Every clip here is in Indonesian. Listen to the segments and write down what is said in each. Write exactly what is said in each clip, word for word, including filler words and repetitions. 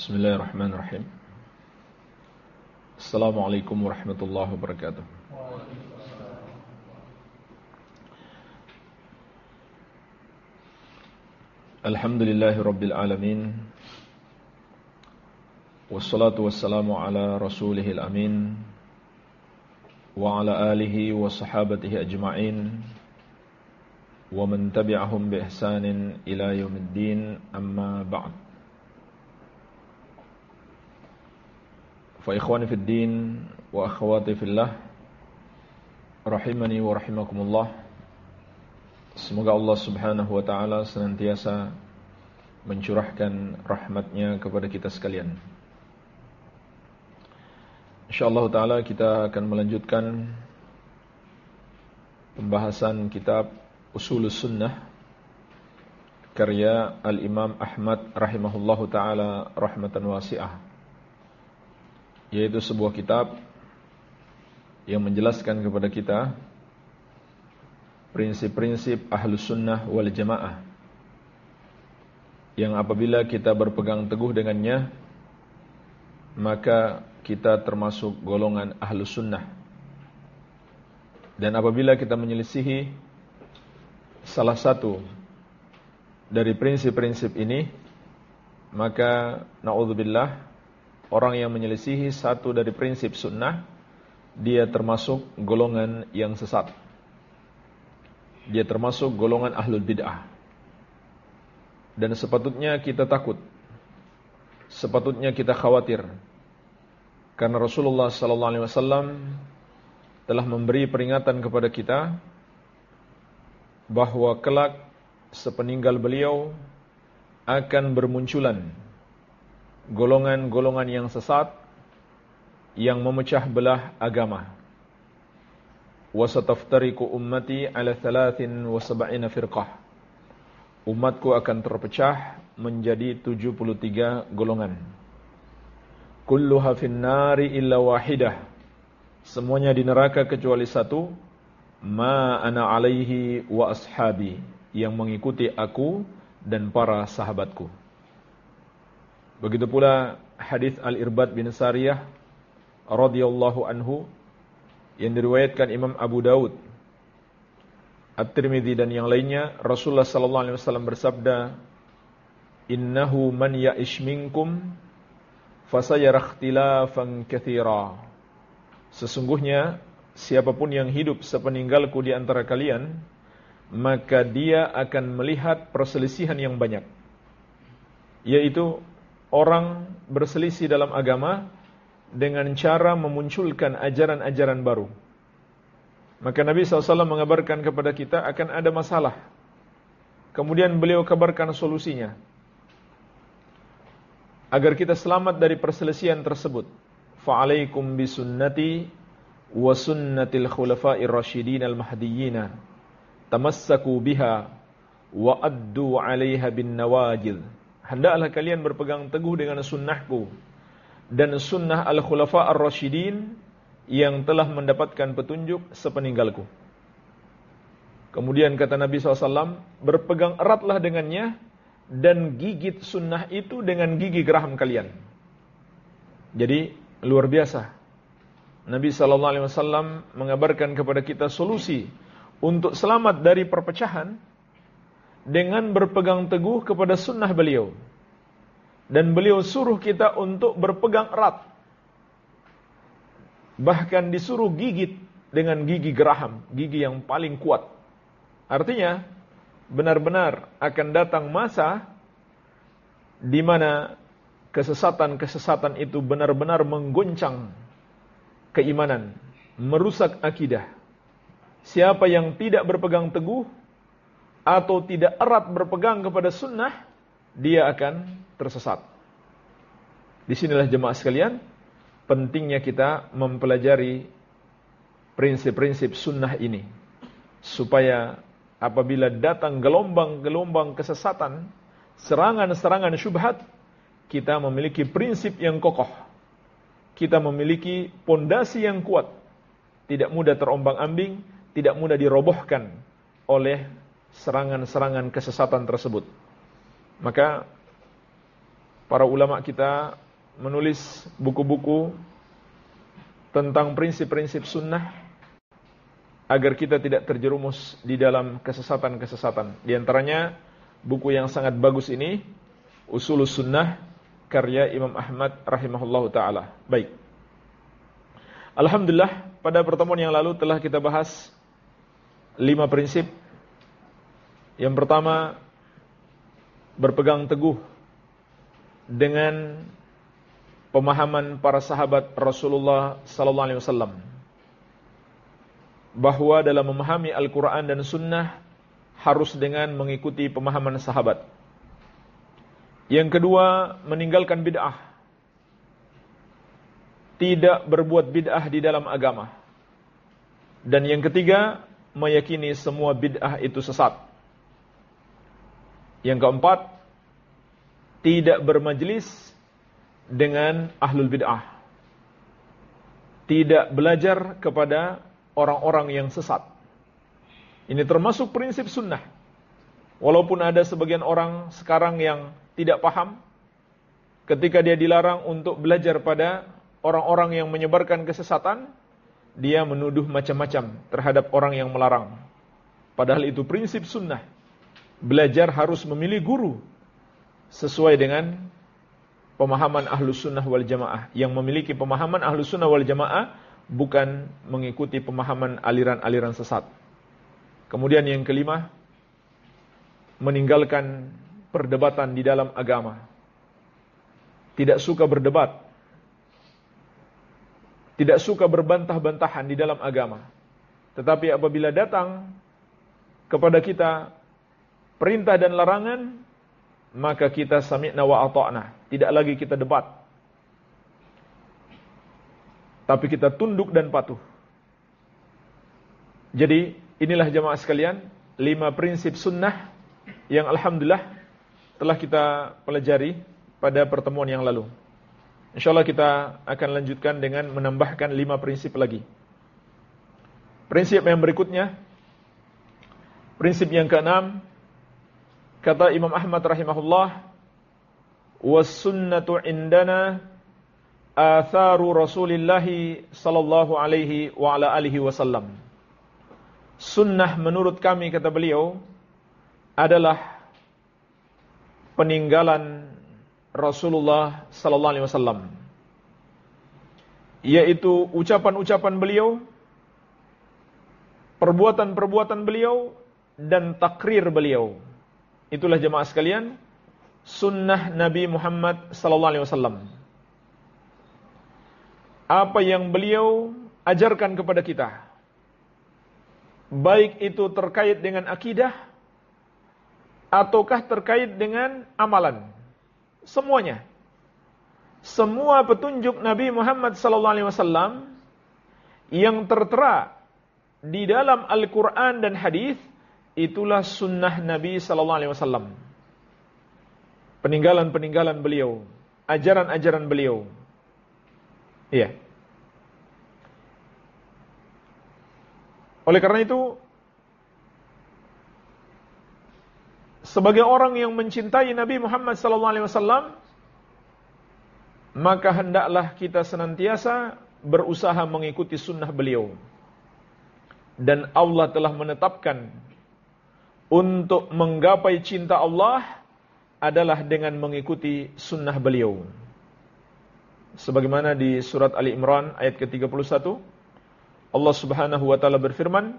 Bismillahirrahmanirrahim. Assalamualaikum warahmatullahi wabarakatuh. Alhamdulillahi rabbil alamin. Wassalatu wassalamu ala rasulihil amin wa ala alihi wa sahabatihi ajma'in wa man tabi'ahum bi ihsanin ila yaumiddin, amma ba'd. Fa ikhwani fid din wa akhwati fillah, rahimani wa rahimakumullah. Semoga Allah Subhanahu wa taala senantiasa mencurahkan rahmatnya kepada kita sekalian. Insyaallah taala kita akan melanjutkan pembahasan kitab Ushulus Sunnah karya Al-Imam Ahmad rahimahullahu taala rahmatan wasi'ah, yaitu sebuah kitab yang menjelaskan kepada kita prinsip-prinsip Ahlus Sunnah wal Jamaah, yang apabila kita berpegang teguh dengannya, maka kita termasuk golongan Ahlus Sunnah. Dan apabila kita menyelisihi salah satu dari prinsip-prinsip ini, maka na'udzubillah, orang yang menyelisihi satu dari prinsip sunnah, dia termasuk golongan yang sesat. Dia termasuk golongan ahlul bid'ah. Dan sepatutnya kita takut, sepatutnya kita khawatir, karena Rasulullah sallallahu alaihi wasallam telah memberi peringatan kepada kita bahwa kelak sepeninggal beliau akan bermunculan golongan-golongan yang sesat yang memecah belah agama. Wa sataftariqu ummati ala thalathin wa sab'ina firqah. Umatku akan terpecah menjadi tujuh puluh tiga golongan. Kulluha finnari illa wahidah. Semuanya di neraka kecuali satu, ma ana alaihi wa ashabi, yang mengikuti aku dan para sahabatku. Begitu pula hadis Al-Irbad bin Sariyah radhiyallahu anhu yang diriwayatkan Imam Abu Daud, At-Tirmidzi dan yang lainnya. Rasulullah sallallahu alaihi wasallam bersabda, "Innahu man ya'ish minkum fasayara ikhtilafan katsira." Sesungguhnya siapapun yang hidup sepeninggalku di antara kalian, maka dia akan melihat perselisihan yang banyak, yaitu orang berselisih dalam agama dengan cara memunculkan ajaran-ajaran baru. Maka Nabi shallallahu alaihi wasallam mengabarkan kepada kita akan ada masalah. Kemudian beliau kabarkan solusinya agar kita selamat dari perselisihan tersebut. Fa'alaikum bisunnati wa sunnatil khulafa'ir rasyidin al-mahdiyyin, tamassaku biha wa addu 'alaiha bin nawajid. Hendaklah kalian berpegang teguh dengan sunnahku dan sunnah al-khulafa ar-rasyidin yang telah mendapatkan petunjuk sepeninggalku. Kemudian kata Nabi shallallahu alaihi wasallam, berpegang eratlah dengannya dan gigit sunnah itu dengan gigi geraham kalian. Jadi luar biasa, Nabi shallallahu alaihi wasallam mengabarkan kepada kita solusi untuk selamat dari perpecahan dengan berpegang teguh kepada sunnah beliau. Dan beliau suruh kita untuk berpegang erat, bahkan disuruh gigit dengan gigi geraham, gigi yang paling kuat. Artinya benar-benar akan datang masa di mana kesesatan-kesesatan itu benar-benar menggoncang keimanan, merusak akidah. Siapa yang tidak berpegang teguh atau tidak erat berpegang kepada sunnah, dia akan tersesat. Disinilah jemaah sekalian, pentingnya kita mempelajari prinsip-prinsip sunnah ini, supaya apabila datang gelombang-gelombang kesesatan, serangan-serangan syubhat, kita memiliki prinsip yang kokoh, kita memiliki pondasi yang kuat, tidak mudah terombang-ambing, tidak mudah dirobohkan oleh serangan-serangan kesesatan tersebut. Maka para ulama kita menulis buku-buku tentang prinsip-prinsip sunnah agar kita tidak terjerumus di dalam kesesatan-kesesatan. Di antaranya buku yang sangat bagus ini, Usulus Sunnah, karya Imam Ahmad rahimahullahu ta'ala. Baik. Alhamdulillah, pada pertemuan yang lalu telah kita bahas lima prinsip. Yang pertama, berpegang teguh dengan pemahaman para sahabat Rasulullah sallallahu alaihi wasallam, bahwa dalam memahami Al-Quran dan Sunnah harus dengan mengikuti pemahaman sahabat. Yang kedua, meninggalkan bid'ah, tidak berbuat bid'ah di dalam agama. Dan yang ketiga, meyakini semua bid'ah itu sesat. Yang keempat, tidak bermajlis dengan ahlul bid'ah, tidak belajar kepada orang-orang yang sesat. Ini termasuk prinsip sunnah. Walaupun ada sebagian orang sekarang yang tidak paham, ketika dia dilarang untuk belajar pada orang-orang yang menyebarkan kesesatan, dia menuduh macam-macam terhadap orang yang melarang. Padahal itu prinsip sunnah. Belajar harus memilih guru sesuai dengan pemahaman Ahlus Sunnah wal Jamaah. Yang memiliki pemahaman Ahlus Sunnah wal Jamaah bukan mengikuti pemahaman aliran-aliran sesat. Kemudian yang kelima, meninggalkan perdebatan di dalam agama. Tidak suka berdebat, tidak suka berbantah-bantahan di dalam agama. Tetapi apabila datang kepada kita perintah dan larangan, maka kita sami'na wa ata'na. Tidak lagi kita debat, tapi kita tunduk dan patuh. Jadi inilah jamaah sekalian, lima prinsip sunnah yang alhamdulillah telah kita pelajari pada pertemuan yang lalu. InsyaAllah kita akan lanjutkan dengan menambahkan lima prinsip lagi. Prinsip yang berikutnya, prinsip yang keenam, kata Imam Ahmad rahimahullah, was sunnatu indana atharu Rasulillahi sallallahu alaihi wa ala alihi wasallam. Sunnah menurut kami, kata beliau, adalah peninggalan Rasulullah sallallahu alaihi wasallam, yaitu ucapan-ucapan beliau, perbuatan-perbuatan beliau, dan takrir beliau. Itulah jemaah sekalian, sunnah Nabi Muhammad sallallahu alaihi wasallam. Apa yang beliau ajarkan kepada kita, baik itu terkait dengan akidah ataukah terkait dengan amalan, semuanya. Semua petunjuk Nabi Muhammad sallallahu alaihi wasallam yang tertera di dalam Al-Quran dan hadis, itulah sunnah Nabi sallallahu alaihi wasallam. Peninggalan-peninggalan beliau, ajaran-ajaran beliau. Iya. Oleh karena itu, sebagai orang yang mencintai Nabi Muhammad sallallahu alaihi wasallam, maka hendaklah kita senantiasa berusaha mengikuti sunnah beliau. Dan Allah telah menetapkan untuk menggapai cinta Allah adalah dengan mengikuti sunnah beliau. Sebagaimana di surat Ali Imran ayat ke tiga puluh satu, Allah Subhanahu wa taala berfirman,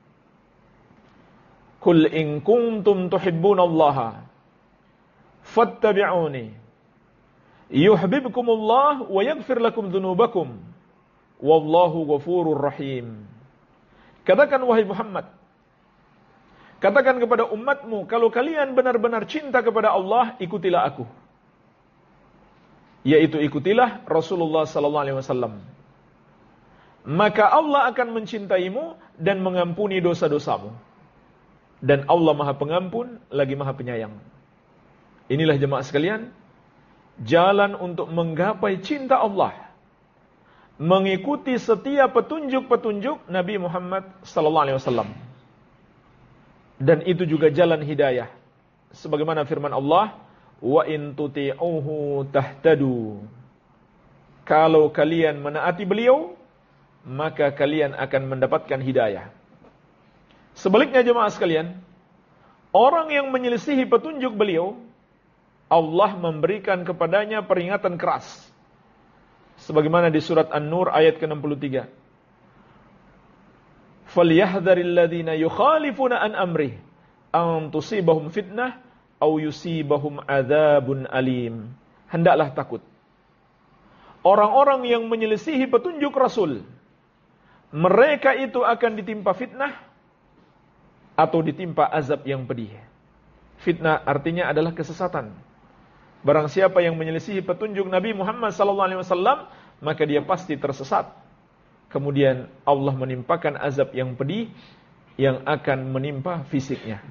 "Qul in kuntum tuhibbunallaha fattabi'uni yuhibbukumullah wa yaghfir lakum dzunubakum wallahu ghafurur rahim." Katakan wahai Muhammad, katakan kepada umatmu, kalau kalian benar-benar cinta kepada Allah, ikutilah aku. Yaitu ikutilah Rasulullah sallallahu alaihi wasallam. Maka Allah akan mencintaimu dan mengampuni dosa-dosamu. Dan Allah Maha Pengampun lagi Maha Penyayang. Inilah jemaah sekalian, jalan untuk menggapai cinta Allah, mengikuti setiap petunjuk-petunjuk Nabi Muhammad sallallahu alaihi wasallam. Dan itu juga jalan hidayah. Sebagaimana firman Allah, wa in tuti'uhu tahtadu. Kalau kalian menaati beliau, maka kalian akan mendapatkan hidayah. Sebaliknya jemaah sekalian, orang yang menyelisihi petunjuk beliau, Allah memberikan kepadanya peringatan keras. Sebagaimana di surat An-Nur ayat ke enam puluh tiga. فَلْيَحْذَرِ الَّذِينَ يُخَالِفُونَ عَنْ أَمْرِهِ أَنْ تُصِيبَهُمْ فِتْنَةٌ أَوْ يُصِيبَهُمْ عَذَابٌ أَلِيمٌ. Hendaklah takut orang-orang yang menyelisihi petunjuk Rasul. Mereka itu akan ditimpa fitnah atau ditimpa azab yang pedih. Fitnah artinya adalah kesesatan. Barang siapa yang menyelisihi petunjuk Nabi Muhammad sallallahu alaihi wasallam, maka dia pasti tersesat. Kemudian Allah menimpakan azab yang pedih yang akan menimpa fisiknya.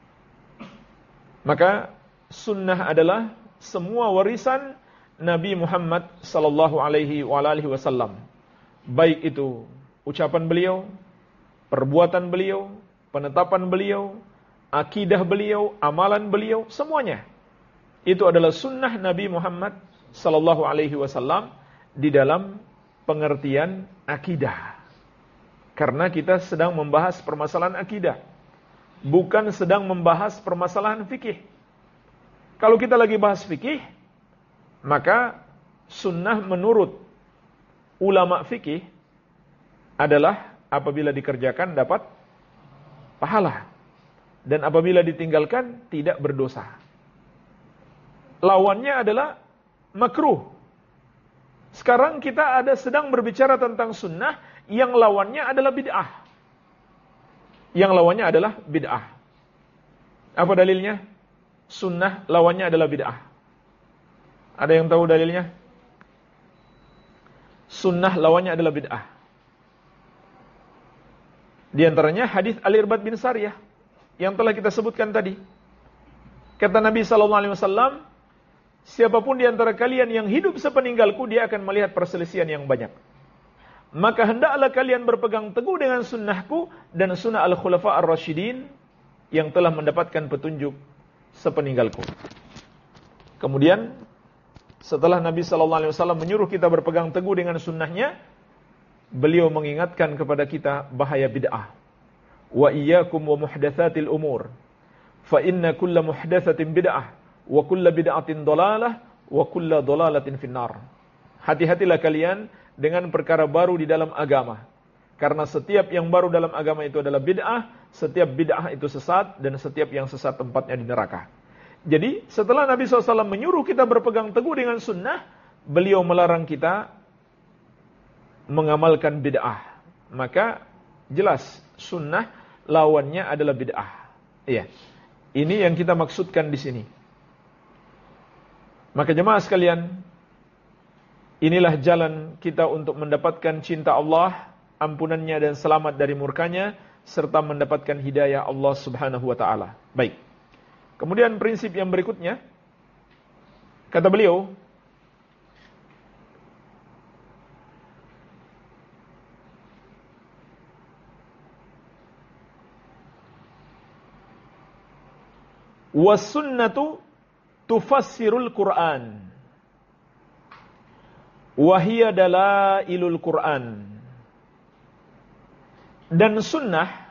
Maka sunnah adalah semua warisan Nabi Muhammad sallallahu alaihi wasallam. Baik itu ucapan beliau, perbuatan beliau, penetapan beliau, akidah beliau, amalan beliau, semuanya. Itu adalah sunnah Nabi Muhammad sallallahu alaihi wasallam di dalam pengertian akidah. Karena kita sedang membahas permasalahan akidah, bukan sedang membahas permasalahan fikih. Kalau kita lagi bahas fikih, maka sunnah menurut ulama fikih adalah apabila dikerjakan dapat pahala, dan apabila ditinggalkan tidak berdosa. Lawannya adalah makruh. Sekarang kita ada sedang berbicara tentang sunnah yang lawannya adalah bid'ah. Yang lawannya adalah bid'ah. Apa dalilnya? Sunnah lawannya adalah bid'ah. Ada yang tahu dalilnya? Sunnah lawannya adalah bid'ah. Di antaranya hadis Al-Irbad bin Sariyah yang telah kita sebutkan tadi. Kata Nabi sallallahu alaihi wasallam, siapapun di antara kalian yang hidup sepeninggalku, dia akan melihat perselisihan yang banyak. Maka hendaklah kalian berpegang teguh dengan sunnahku dan sunnah al-khulafa ar-rasyidin yang telah mendapatkan petunjuk sepeninggalku. Kemudian setelah Nabi sallallahu alaihi wasallam menyuruh kita berpegang teguh dengan sunnahnya, beliau mengingatkan kepada kita bahaya bid'ah. Wa iyyakum wa muhdatsatil umur. Fa inna kulla muhdatsatin bid'ah wa kulla bid'atin dhalalah wa kulla dhalalatin finnar. Hati-hatilah kalian dengan perkara baru di dalam agama. Karena setiap yang baru dalam agama itu adalah bid'ah, setiap bid'ah itu sesat, dan setiap yang sesat tempatnya di neraka. Jadi setelah Nabi shallallahu alaihi wasallam menyuruh kita berpegang teguh dengan sunnah, beliau melarang kita mengamalkan bid'ah. Maka jelas sunnah lawannya adalah bid'ah. Iya. Ini yang kita maksudkan di sini. Maka jemaah sekalian, inilah jalan kita untuk mendapatkan cinta Allah, ampunannya dan selamat dari murkanya, serta mendapatkan hidayah Allah subhanahu wa ta'ala. Baik. Kemudian prinsip yang berikutnya, kata beliau, was-sunnatu tufassirul Qur'an wa hiya dalailul Qur'an. Dan sunnah,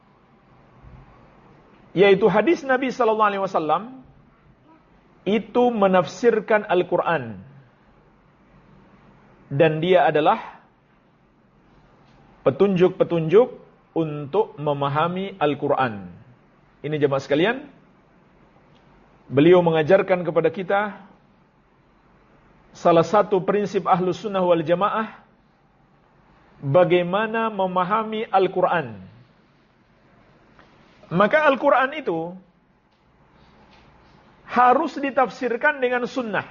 yaitu hadis Nabi sallallahu alaihi wasallam, itu menafsirkan Al-Qur'an, dan dia adalah petunjuk-petunjuk untuk memahami Al-Qur'an. Ini jemaah sekalian, beliau mengajarkan kepada kita salah satu prinsip Ahlus Sunnah wal Jamaah bagaimana memahami Al-Qur'an. Maka Al-Quran itu harus ditafsirkan dengan sunnah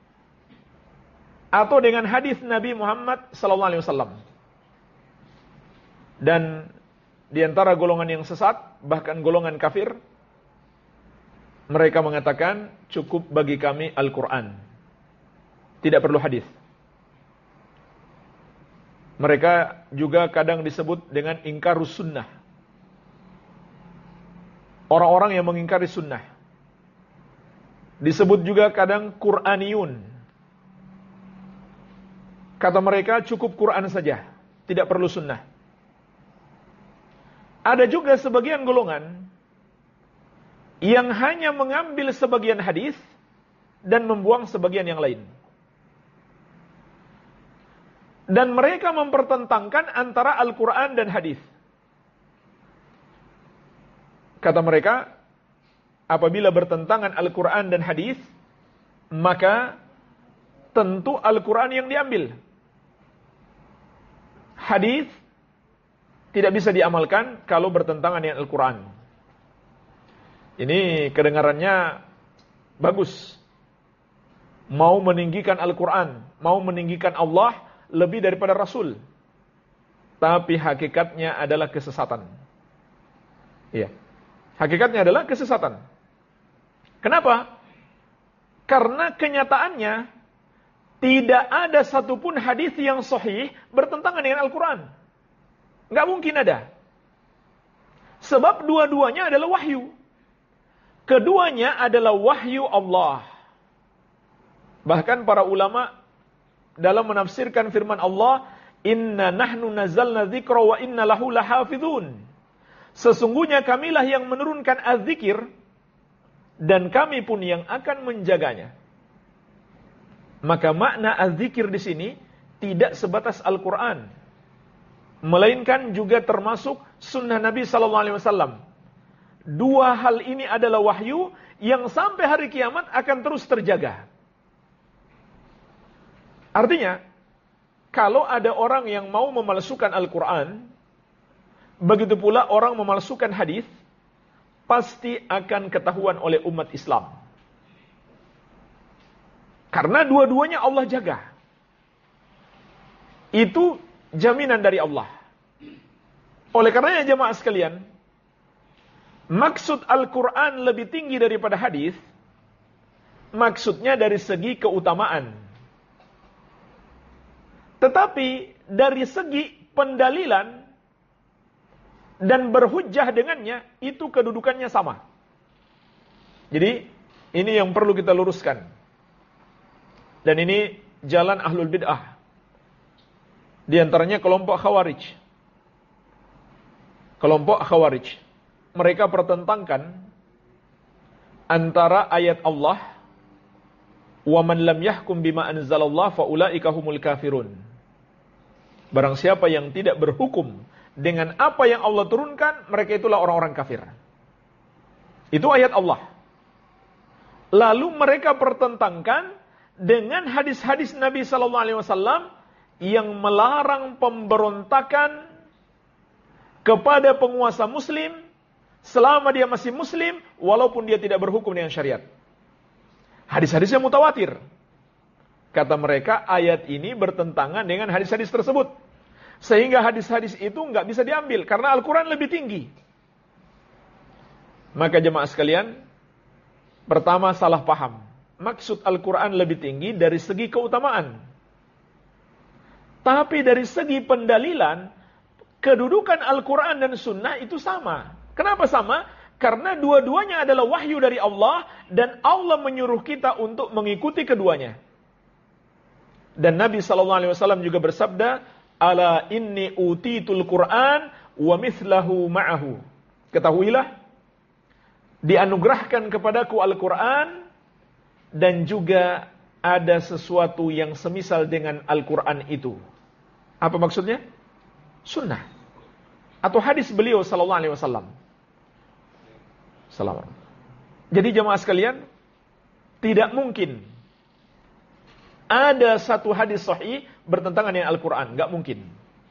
atau dengan hadis Nabi Muhammad sallallahu alaihi wasallam. Dan di antara golongan yang sesat, bahkan golongan kafir, mereka mengatakan cukup bagi kami Al-Quran, tidak perlu hadis. Mereka juga kadang disebut dengan ingkarus sunnah, orang-orang yang mengingkari sunnah. Disebut juga kadang Qur'aniyun. Kata mereka cukup Quran saja, tidak perlu sunnah. Ada juga sebagian golongan yang hanya mengambil sebagian hadis dan membuang sebagian yang lain. Dan mereka mempertentangkan antara Al-Quran dan hadis. Kata mereka, apabila bertentangan Al-Quran dan hadis, maka tentu Al-Quran yang diambil. Hadis tidak bisa diamalkan kalau bertentangan dengan Al-Quran. Ini kedengarannya bagus. Mau meninggikan Al-Quran, mau meninggikan Allah lebih daripada Rasul. Tapi hakikatnya adalah kesesatan. Iya. Hakikatnya adalah kesesatan. Kenapa? Karena kenyataannya tidak ada satupun hadis yang sahih bertentangan dengan Al-Quran. Nggak mungkin ada. Sebab dua-duanya adalah wahyu. Keduanya adalah wahyu Allah. Bahkan para ulama dalam menafsirkan firman Allah, Inna nahnu nazzalna dzikra wa inna lahu lahafidhun. Sesungguhnya kamilah yang menurunkan az-zikir dan kami pun yang akan menjaganya. Maka makna az-zikir di sini tidak sebatas Al-Quran, melainkan juga termasuk sunnah Nabi sallallahu alaihi wasallam. Dua hal ini adalah wahyu yang sampai hari kiamat akan terus terjaga. Artinya, kalau ada orang yang mau memalsukan Al-Quran, begitu pula orang memalsukan hadis, pasti akan ketahuan oleh umat Islam. Karena dua-duanya Allah jaga. Itu jaminan dari Allah. Oleh karenanya jemaah sekalian, maksud Al-Quran lebih tinggi daripada hadis, maksudnya dari segi keutamaan. Tetapi dari segi pendalilan dan berhujjah dengannya, itu kedudukannya sama. Jadi, ini yang perlu kita luruskan. Dan ini jalan ahlul bid'ah. Di antaranya kelompok Khawarij. Kelompok Khawarij. Mereka pertentangkan antara ayat Allah, wa man lam yahkum bima anzalallah fa ulaika humul kafirun. Barang siapa yang tidak berhukum dengan apa yang Allah turunkan, mereka itulah orang-orang kafir. Itu ayat Allah. Lalu mereka pertentangkan dengan hadis-hadis Nabi sallallahu alaihi wasallam yang melarang pemberontakan kepada penguasa muslim selama dia masih muslim walaupun dia tidak berhukum dengan syariat. Hadis-hadisnya mutawatir. Kata mereka, ayat ini bertentangan dengan hadis-hadis tersebut. Sehingga hadis-hadis itu nggak bisa diambil, karena Al-Quran lebih tinggi. Maka jemaah sekalian, pertama salah paham. Maksud Al-Quran lebih tinggi dari segi keutamaan. Tapi dari segi pendalilan, kedudukan Al-Quran dan Sunnah itu sama. Kenapa sama? Karena dua-duanya adalah wahyu dari Allah, dan Allah menyuruh kita untuk mengikuti keduanya. Dan Nabi sallallahu alaihi wasallam juga bersabda, ala inni utitul Qur'an wa mithlahu ma'ahu. Ketahuilah, dianugerahkan kepadaku Al-Quran dan juga ada sesuatu yang semisal dengan Al-Quran itu. Apa maksudnya? Sunnah atau hadis beliau sallallahu alaihi wasallam. Salam. Jadi jemaah sekalian, tidak mungkin ada satu hadis sahih bertentangan dengan Al-Quran. Nggak mungkin.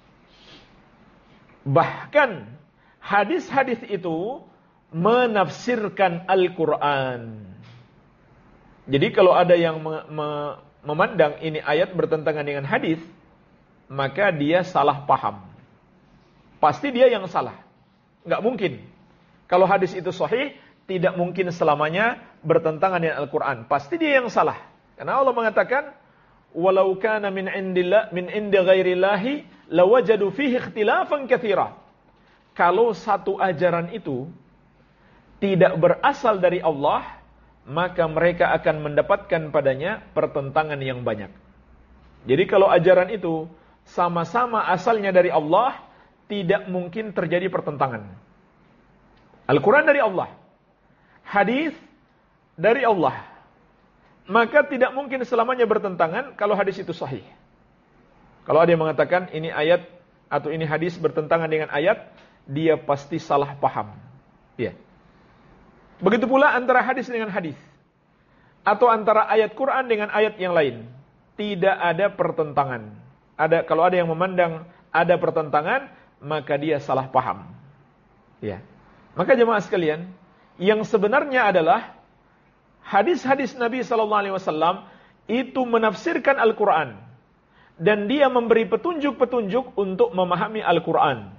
Bahkan hadis-hadis itu menafsirkan Al-Quran. Jadi kalau ada yang me- me- memandang ini ayat bertentangan dengan hadis, maka dia salah paham. Pasti dia yang salah. Nggak mungkin. Kalau hadis itu sahih, tidak mungkin selamanya bertentangan dengan Al-Quran. Pasti dia yang salah. Karena Allah mengatakan, walau kana min indillah min indi ghairillahi lawajadu fihi ikhtilafan katsira. Kalau satu ajaran itu tidak berasal dari Allah, maka mereka akan mendapatkan padanya pertentangan yang banyak. Jadi kalau ajaran itu sama-sama asalnya dari Allah, tidak mungkin terjadi pertentangan. Al-Quran dari Allah, hadis dari Allah, maka tidak mungkin selamanya bertentangan kalau hadis itu sahih. Kalau ada yang mengatakan ini ayat atau ini hadis bertentangan dengan ayat, dia pasti salah paham. Ya. Begitu pula antara hadis dengan hadis, atau antara ayat Quran dengan ayat yang lain, tidak ada pertentangan. Ada, kalau ada yang memandang ada pertentangan, maka dia salah paham. Ya. Maka jemaah sekalian, yang sebenarnya adalah hadis-hadis Nabi sallallahu alaihi wasallam itu menafsirkan Al-Quran, dan dia memberi petunjuk-petunjuk untuk memahami Al-Quran.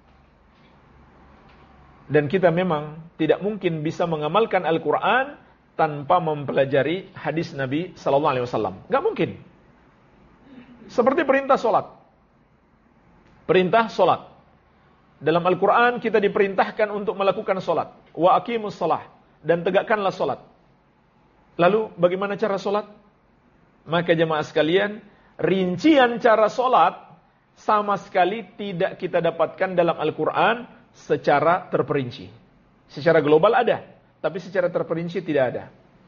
Dan kita memang tidak mungkin bisa mengamalkan Al-Quran tanpa mempelajari hadis Nabi sallallahu alaihi wasallam. Enggak mungkin. Seperti perintah solat. Perintah solat. Dalam Al-Quran kita diperintahkan untuk melakukan solat. Wa aqimus shalah. Dan tegakkanlah solat. Lalu bagaimana cara solat? Maka jemaah sekalian, rincian cara solat sama sekali tidak kita dapatkan dalam Al-Quran secara terperinci. Secara global ada, tapi secara terperinci tidak ada.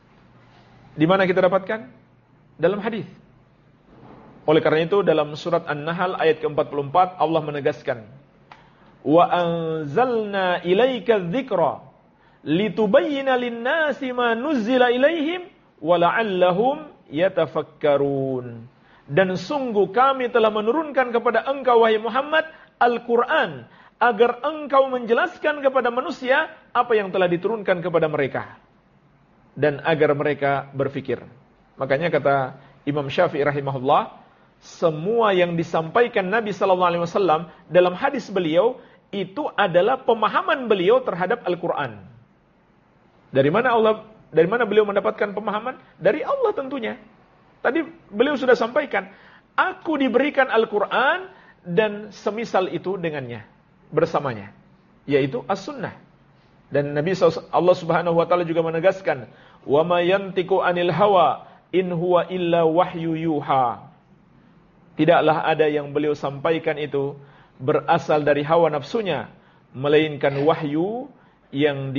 Di mana kita dapatkan? Dalam hadis. Oleh karena itu dalam surat An-Nahl ayat ke empat puluh empat Allah menegaskan, "Wa anzalna ilaika dzikra litubayyana lin-nasi ma nuzzila ilaihim wa la'allahum yatafakkarun." Dan sungguh kami telah menurunkan kepada engkau wahai Muhammad Al-Quran agar engkau menjelaskan kepada manusia apa yang telah diturunkan kepada mereka dan agar mereka berfikir. Makanya kata Imam Syafi'i rahimahullah, semua yang disampaikan Nabi sallallahu alaihi wasallam dalam hadis beliau itu adalah pemahaman beliau terhadap Al-Quran. Dari mana Allah, dari mana beliau mendapatkan pemahaman? Dari Allah tentunya. Tadi beliau sudah sampaikan, aku diberikan Al-Quran dan semisal itu dengannya, bersamanya, yaitu As-Sunnah. Dan Nabi Allah Subhanahu wa taala juga menegaskan, "Wa ma yantiqu 'anil hawa in huwa illa wahyu yuha." Tidaklah ada yang beliau sampaikan itu berasal dari hawa nafsunya, melainkan wahyu yang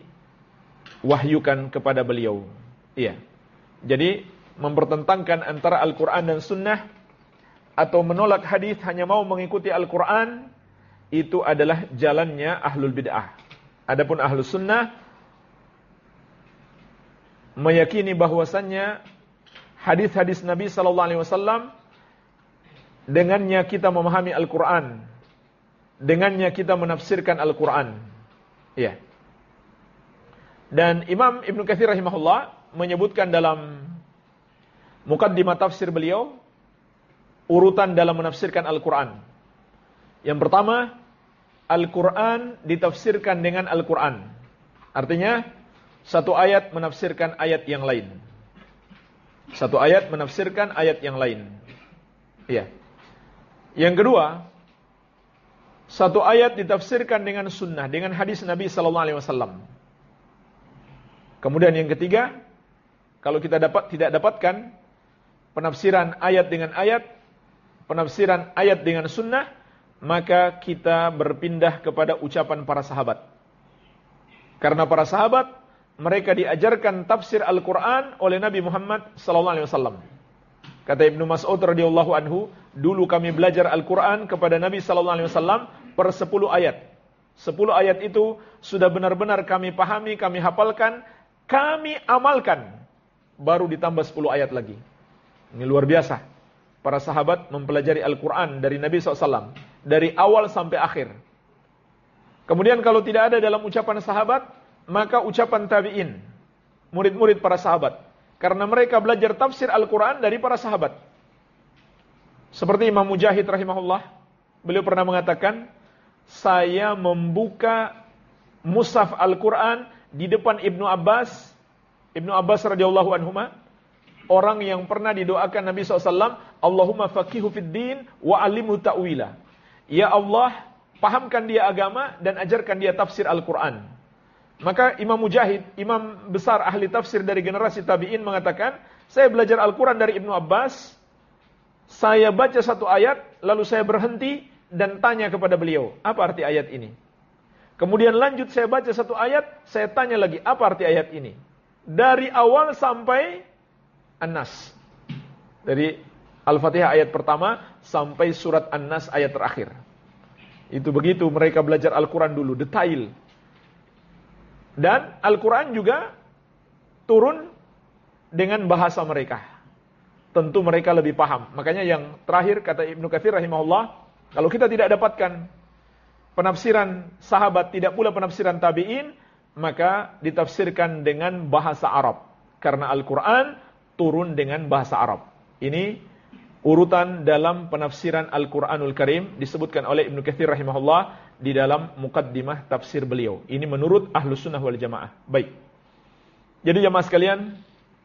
diwahyukan kepada beliau. Iya. Jadi mempertentangkan antara Al-Quran dan Sunnah, atau menolak hadis hanya mau mengikuti Al-Quran, itu adalah jalannya ahlul bid'ah. Adapun ahlus sunnah meyakini bahwasannya hadis-hadis Nabi sallallahu alaihi wasallam dengannya kita memahami Al-Quran, dengannya kita menafsirkan Al-Quran. Ya. Dan Imam Ibnu Katsir rahimahullah menyebutkan dalam muqaddimah tafsir beliau urutan dalam menafsirkan Al-Quran. Yang pertama, Al-Quran ditafsirkan dengan Al-Quran. Artinya, satu ayat menafsirkan ayat yang lain. Satu ayat menafsirkan ayat yang lain. Iya. Yang kedua, satu ayat ditafsirkan dengan sunnah, dengan hadis Nabi sallallahu alaihi wasallam. Kemudian yang ketiga, kalau kita dapat tidak dapatkan penafsiran ayat dengan ayat, penafsiran ayat dengan sunnah, maka kita berpindah kepada ucapan para sahabat. Karena para sahabat, mereka diajarkan tafsir Al-Quran oleh Nabi Muhammad sallallahu alaihi wasallam. Kata Ibnu Mas'ud radhiyallahu anhu, dulu kami belajar Al-Quran kepada Nabi sallallahu alaihi wasallam per sepuluh ayat. Sepuluh ayat itu sudah benar-benar kami pahami, kami hafalkan, kami amalkan. Baru ditambah sepuluh ayat lagi. Ini luar biasa. Para sahabat mempelajari Al-Quran dari Nabi sallallahu alaihi wasallam, dari awal sampai akhir. Kemudian kalau tidak ada dalam ucapan sahabat, maka ucapan tabi'in, murid-murid para sahabat. Karena mereka belajar tafsir Al-Quran dari para sahabat. Seperti Imam Mujahid rahimahullah, beliau pernah mengatakan, saya membuka mushaf Al-Quran di depan Ibnu Abbas, Ibnu Abbas radhiyallahu anhuma, orang yang pernah didoakan Nabi shallallahu alaihi wasallam, Allahumma faqihu fid din wa alimhu ta'wila. Ya Allah, pahamkan dia agama dan ajarkan dia tafsir Al-Quran. Maka Imam Mujahid, imam besar ahli tafsir dari generasi tabi'in mengatakan, saya belajar Al-Quran dari Ibnu Abbas, saya baca satu ayat, lalu saya berhenti dan tanya kepada beliau, apa arti ayat ini? Kemudian lanjut saya baca satu ayat, saya tanya lagi, apa arti ayat ini? Dari awal sampai An-Nas. Dari Al-Fatihah ayat pertama sampai surat An-Nas ayat terakhir. Itu begitu mereka belajar Al-Quran dulu, detail. Dan Al-Quran juga turun dengan bahasa mereka. Tentu mereka lebih paham. Makanya yang terakhir kata Ibnu Katsir rahimahullah, kalau kita tidak dapatkan penafsiran sahabat, tidak pula penafsiran tabi'in, maka ditafsirkan dengan bahasa Arab. Karena Al-Quran turun dengan bahasa Arab. Ini urutan dalam penafsiran Al-Quranul Karim disebutkan oleh Ibnu Katsir rahimahullah di dalam muqaddimah tafsir beliau. Ini menurut Ahlus Sunnah wal Jamaah. Baik. Jadi jamaah sekalian,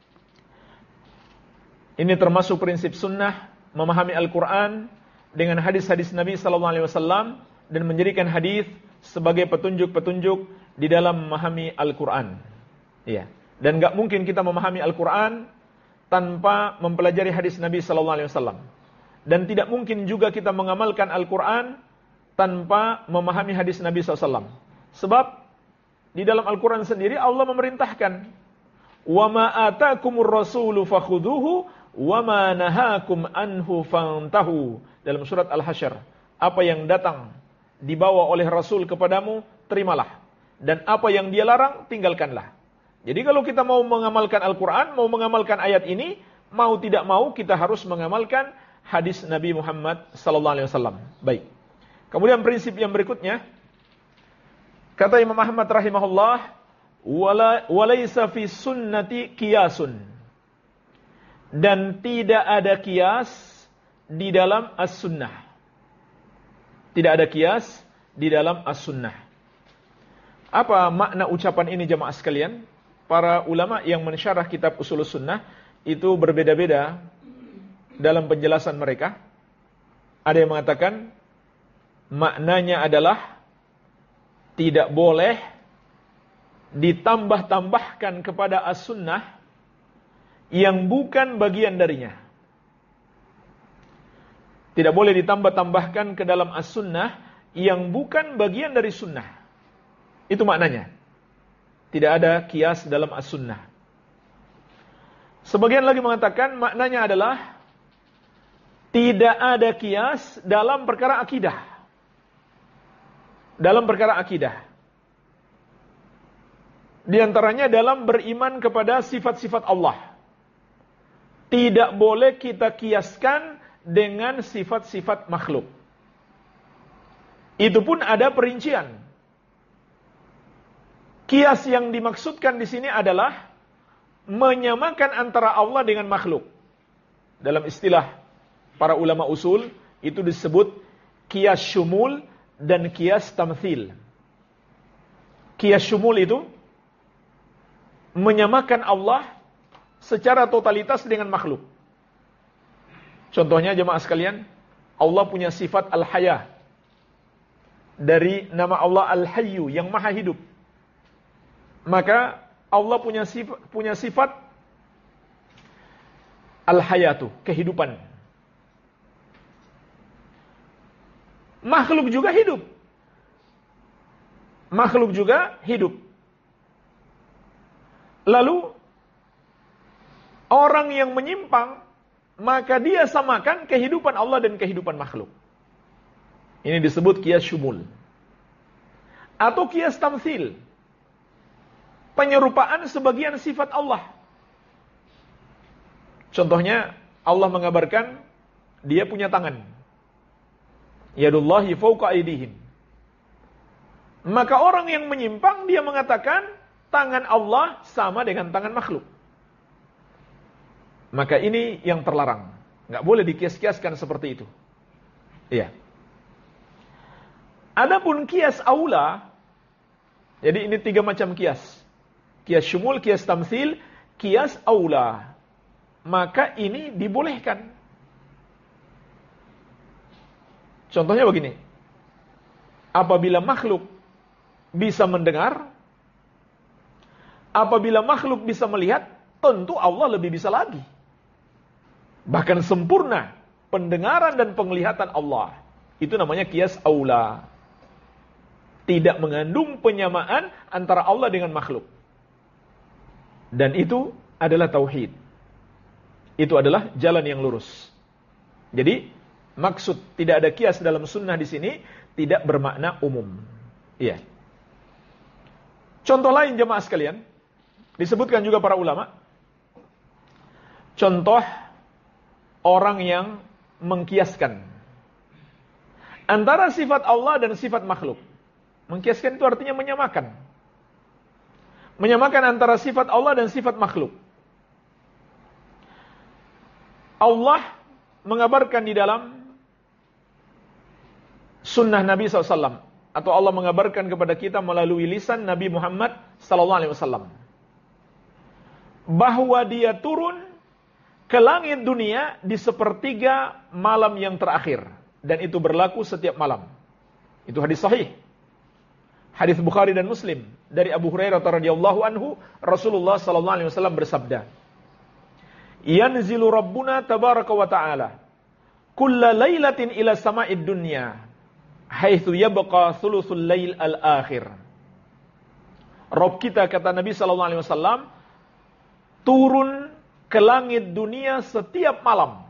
ini termasuk prinsip sunnah memahami Al-Quran dengan hadis-hadis Nabi sallallahu alaihi wasallam dan menjadikan hadis sebagai petunjuk-petunjuk di dalam memahami Al-Quran. Iya. Dan enggak mungkin kita memahami Al-Quran tanpa mempelajari hadis Nabi sallallahu alaihi wasallam. Dan tidak mungkin juga kita mengamalkan Al-Quran tanpa memahami hadis Nabi sallallahu alaihi wasallam. Sebab di dalam Al-Quran sendiri Allah memerintahkan, "Wa ma atakumur rasulu fakhuduhu wa ma nahakum anhu fantahu." Dalam surat Al-Hasyr, apa yang datang dibawa oleh Rasul kepadamu, terimalah. Dan apa yang dia larang, tinggalkanlah. Jadi kalau kita mau mengamalkan Al-Quran, mau mengamalkan ayat ini, mau tidak mau kita harus mengamalkan hadis Nabi Muhammad sallallahu alaihi wasallam. Baik. Kemudian prinsip yang berikutnya, kata Imam Ahmad rahimahullah, wala walaysa fi sunnati qiyasun. Dan tidak ada qiyas di dalam as-sunnah. Tidak ada qiyas di dalam as-sunnah. Apa makna ucapan ini jemaah sekalian? Para ulama yang mensyarah kitab Ushulus Sunnah itu berbeda-beda dalam penjelasan mereka. Ada yang mengatakan maknanya adalah tidak boleh ditambah-tambahkan kepada as-sunnah yang bukan bagian darinya. Tidak boleh ditambah-tambahkan ke dalam as-sunnah yang bukan bagian dari sunnah. Itu maknanya. Tidak ada qiyas dalam as-sunnah. Sebagian lagi mengatakan maknanya adalah tidak ada qiyas dalam perkara akidah. Dalam perkara akidah. Di antaranya dalam beriman kepada sifat-sifat Allah. Tidak boleh kita kiaskan dengan sifat-sifat makhluk. Itu pun ada perincian. Kias yang dimaksudkan di sini adalah menyamakan antara Allah dengan makhluk. Dalam istilah para ulama usul itu disebut kias syumul dan kias tamthil. Kias syumul itu menyamakan Allah secara totalitas dengan makhluk. Contohnya jemaah sekalian, Allah punya sifat al-haya. Dari nama Allah al-hayyu yang maha hidup. Maka Allah punya sifat, punya sifat al-hayatu, kehidupan. Makhluk juga hidup. Makhluk juga hidup. Lalu orang yang menyimpang, maka dia samakan kehidupan Allah dan kehidupan makhluk. Ini disebut qiyas syumul. Atau qiyas tamthil. Penyerupaan sebagian sifat Allah. Contohnya, Allah mengabarkan dia punya tangan. Yadullahi fawqa aydihim. Maka orang yang menyimpang, dia mengatakan tangan Allah sama dengan tangan makhluk. Maka ini yang terlarang. Nggak boleh dikias-kiaskan seperti itu. Iya. Adapun kias aula, jadi ini tiga macam kias. Kias syumul, kias tamthil, kias aula. Maka ini dibolehkan. Contohnya begini. Apabila makhluk bisa mendengar, Apabila makhluk bisa melihat, tentu Allah lebih bisa lagi. Bahkan sempurna pendengaran dan penglihatan Allah. Itu namanya qiyas aula. Tidak mengandung penyamaan antara Allah dengan makhluk. Dan itu adalah tauhid. Itu adalah jalan yang lurus. Jadi, maksud tidak ada qiyas dalam sunnah di sini tidak bermakna umum. Iya. Contoh lain jemaah sekalian, disebutkan juga para ulama. Contoh orang yang mengkiaskan antara sifat Allah dan sifat makhluk. Mengkiaskan itu artinya menyamakan. Menyamakan antara sifat Allah dan sifat makhluk. Allah mengabarkan di dalam sunnah Nabi shallallahu alaihi wasallam, atau Allah mengabarkan kepada kita melalui lisan Nabi Muhammad sallallahu alaihi wasallam, bahwa dia turun ke langit dunia di sepertiga malam yang terakhir. Dan itu berlaku setiap malam. Itu hadis sahih. Hadis Bukhari dan Muslim. Dari Abu Hurairah radhiyallahu anhu, Rasulullah sallallahu alaihi wasallam bersabda, Yanzilu Rabbuna tabaraka wa ta'ala kulla laylatin ila sama'id dunya haitsu yabqa thuluthul lail al-akhir. Rabb kita, kata Nabi sallallahu alaihi wasallam, turun ke langit dunia setiap malam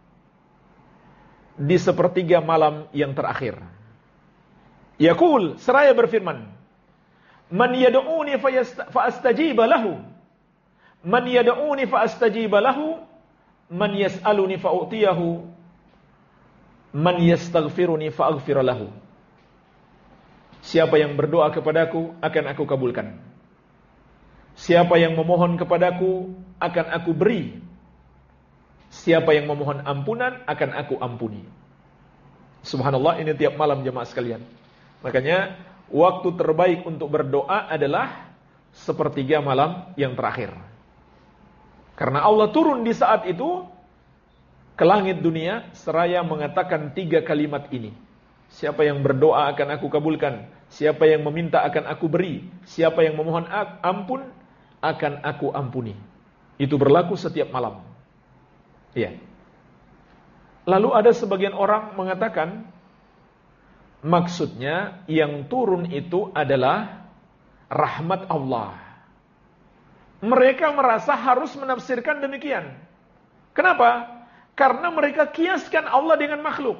di sepertiga malam yang terakhir. Yaqul, seraya berfirman, Man yad'uni fa'astajiba lahu, Man yad'uni fa'astajiba lahu, Man yas'aluni fa'utiyahu, Man yastaghfiruni fa'aghfir lahu. Siapa yang berdoa kepadaku akan aku kabulkan. Siapa yang memohon kepadaku akan aku beri. Siapa yang memohon ampunan akan aku ampuni. Subhanallah, ini tiap malam jemaah sekalian. Makanya waktu terbaik untuk berdoa adalah sepertiga malam yang terakhir. Karena Allah turun di saat itu ke langit dunia seraya mengatakan tiga kalimat ini. Siapa yang berdoa akan aku kabulkan. Siapa yang meminta akan aku beri. Siapa yang memohon ampun akan aku ampuni. Itu berlaku setiap malam. Iya. Lalu ada sebagian orang mengatakan, maksudnya yang turun itu adalah rahmat Allah. Mereka merasa harus menafsirkan demikian. Kenapa? Karena mereka kiaskan Allah dengan makhluk.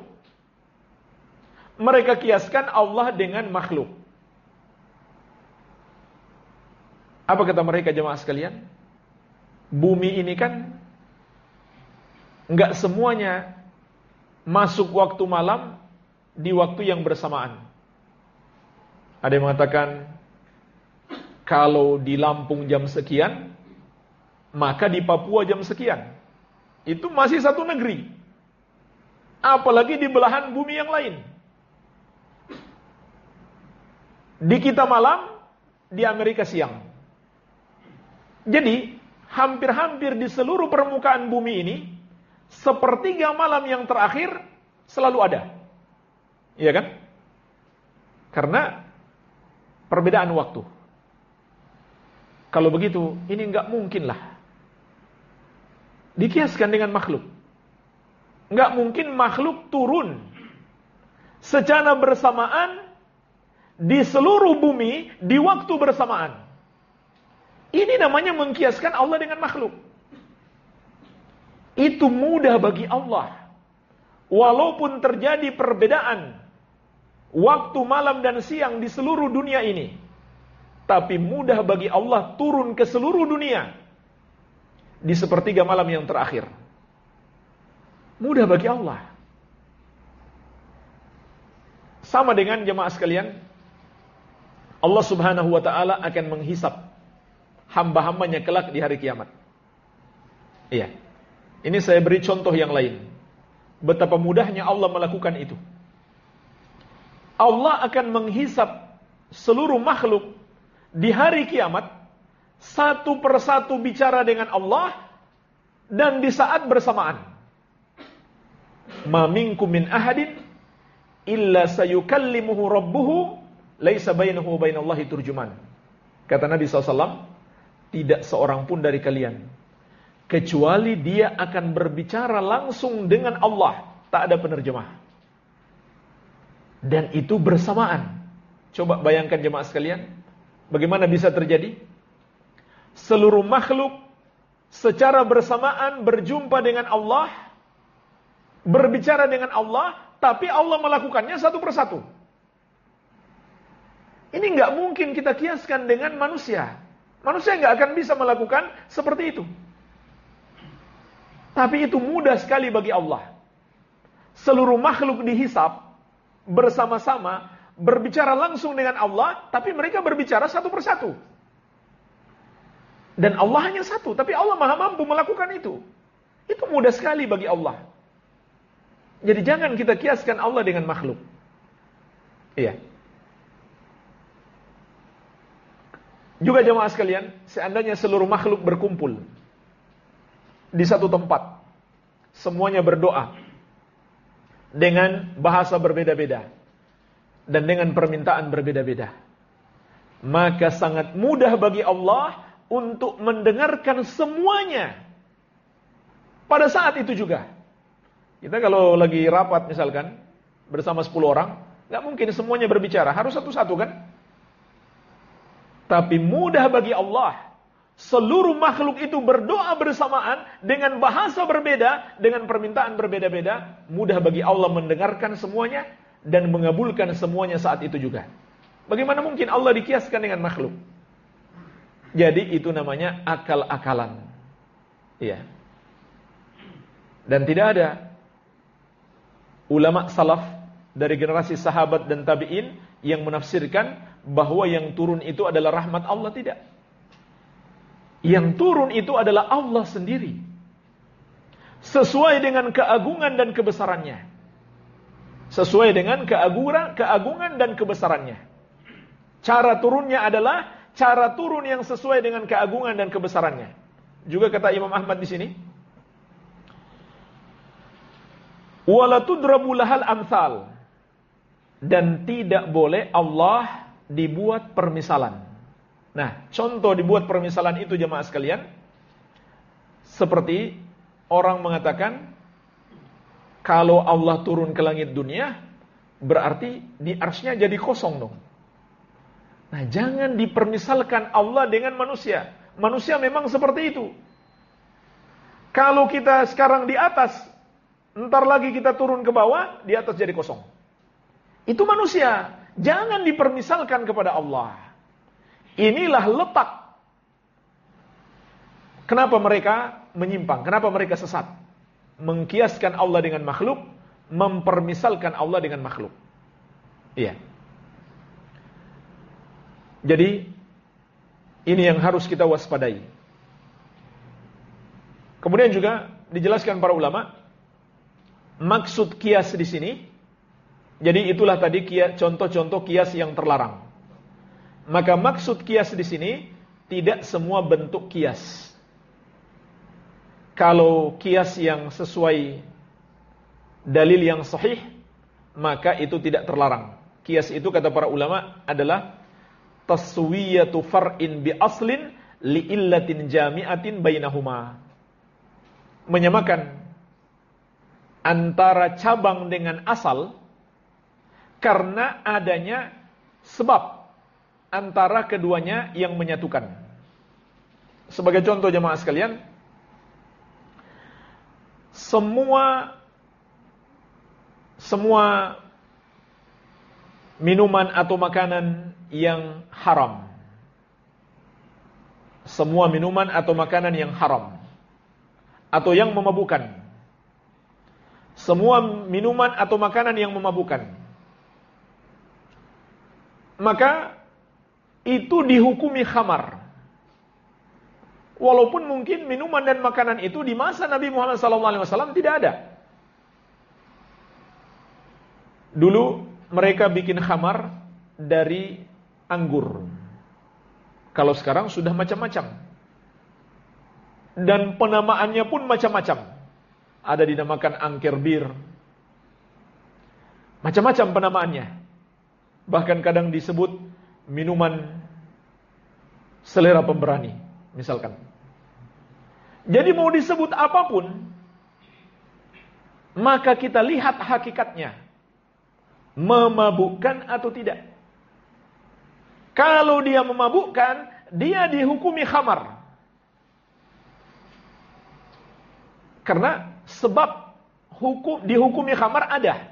Mereka kiaskan Allah dengan makhluk. Apa kata mereka jemaah sekalian? Bumi ini kan enggak semuanya masuk waktu malam di waktu yang bersamaan. Ada yang mengatakan kalau di Lampung jam sekian, maka di Papua jam sekian. Itu masih satu negeri. Apalagi di belahan bumi yang lain. Di kita malam, di Amerika siang. Jadi, hampir-hampir di seluruh permukaan bumi ini, sepertiga malam yang terakhir selalu ada. Iya kan? Karena perbedaan waktu. Kalau begitu, ini enggak mungkin lah dikiaskan dengan makhluk. Enggak mungkin makhluk turun secara bersamaan di seluruh bumi di waktu bersamaan. Ini namanya mengkiaskan Allah dengan makhluk. Itu mudah bagi Allah. Walaupun terjadi perbedaan waktu malam dan siang di seluruh dunia ini, tapi mudah bagi Allah turun ke seluruh dunia di sepertiga malam yang terakhir. Mudah bagi Allah. Sama dengan jemaah sekalian, Allah subhanahu wa ta'ala akan menghisap hamba-hambanya kelak di hari kiamat. Iya. Ini saya beri contoh yang lain. Betapa mudahnya Allah melakukan itu. Allah akan menghisap seluruh makhluk di hari kiamat, satu persatu bicara dengan Allah, dan di saat bersamaan. Ma minkum min ahadin illa sayukallimuhu rabbuhu laisa bainahu wa bainallahi turjuman. Kata Nabi shallallahu alaihi wasallam, tidak seorang pun dari kalian, kecuali dia akan berbicara langsung dengan Allah. Tak ada penerjemah. Dan itu bersamaan. Coba bayangkan jemaah sekalian, bagaimana bisa terjadi? Seluruh makhluk secara bersamaan berjumpa dengan Allah, berbicara dengan Allah, tapi Allah melakukannya satu persatu. Ini nggak mungkin kita kiaskan dengan manusia. Manusia nggak akan bisa melakukan seperti itu. Tapi itu mudah sekali bagi Allah. Seluruh makhluk dihisab bersama-sama, berbicara langsung dengan Allah, tapi mereka berbicara satu persatu. Dan Allah hanya satu, tapi Allah maha mampu melakukan itu. Itu mudah sekali bagi Allah. Jadi jangan kita kiaskan Allah dengan makhluk. Iya. Juga jemaah sekalian, seandainya seluruh makhluk berkumpul di satu tempat, semuanya berdoa dengan bahasa berbeda-beda dan dengan permintaan berbeda-beda, maka sangat mudah bagi Allah untuk mendengarkan semuanya pada saat itu juga. Kita kalau lagi rapat misalkan bersama sepuluh orang, gak mungkin semuanya berbicara, harus satu-satu kan? Tapi mudah bagi Allah, seluruh makhluk itu berdoa bersamaan dengan bahasa berbeda, dengan permintaan berbeda-beda. Mudah bagi Allah mendengarkan semuanya dan mengabulkan semuanya saat itu juga. Bagaimana mungkin Allah dikiaskan dengan makhluk? Jadi itu namanya akal-akalan. Iya. Dan tidak ada ulama salaf dari generasi sahabat dan tabi'in yang menafsirkan bahwa yang turun itu adalah rahmat Allah. Tidak. Yang turun itu adalah Allah sendiri, sesuai dengan keagungan dan kebesarannya. Sesuai dengan keagungan, keagungan dan kebesarannya. Cara turunnya adalah cara turun yang sesuai dengan keagungan dan kebesarannya. Juga kata Imam Ahmad di sini, wala tudrabu lahal amsal, dan tidak boleh Allah dibuat permisalan. Nah, contoh dibuat permisalan itu jemaah sekalian, seperti orang mengatakan, kalau Allah turun ke langit dunia, berarti di arsy-Nya jadi kosong dong. Nah, jangan dipermisalkan Allah dengan manusia. Manusia memang seperti itu. Kalau kita sekarang di atas, ntar lagi kita turun ke bawah, di atas jadi kosong. Itu manusia. Jangan dipermisalkan kepada Allah. Inilah letak. Kenapa mereka menyimpang? Kenapa mereka sesat? Mengkiaskan Allah dengan makhluk, mempermisalkan Allah dengan makhluk. Iya. Jadi ini yang harus kita waspadai. Kemudian juga dijelaskan para ulama, maksud kias di sini, jadi itulah tadi kias, contoh-contoh kias yang terlarang. Maka maksud kias di sini tidak semua bentuk kias. Kalau kias yang sesuai dalil yang sahih, maka itu tidak terlarang. Kias itu kata para ulama adalah taswiyatu far'in bi aslin li illatin jami'atin bainahuma. Menyamakan antara cabang dengan asal karena adanya sebab antara keduanya yang menyatukan. Sebagai contoh jemaah sekalian, semua semua minuman atau makanan yang haram, semua minuman atau makanan yang haram atau yang memabukkan, semua minuman atau makanan yang memabukkan, maka itu dihukumi khamar. Walaupun mungkin minuman dan makanan itu di masa Nabi Muhammad sallallahu alaihi wasallam tidak ada. Dulu mereka bikin khamar dari anggur. Kalau sekarang sudah macam-macam. Dan penamaannya pun macam-macam. Ada dinamakan angker bir. Macam-macam penamaannya. Bahkan kadang disebut minuman selera pemberani. misalkan. Jadi mau disebut apapun, maka kita lihat hakikatnya, memabukkan atau tidak. Kalau dia memabukkan, dia dihukumi khamar. Karena sebab hukum dihukumi khamar ada.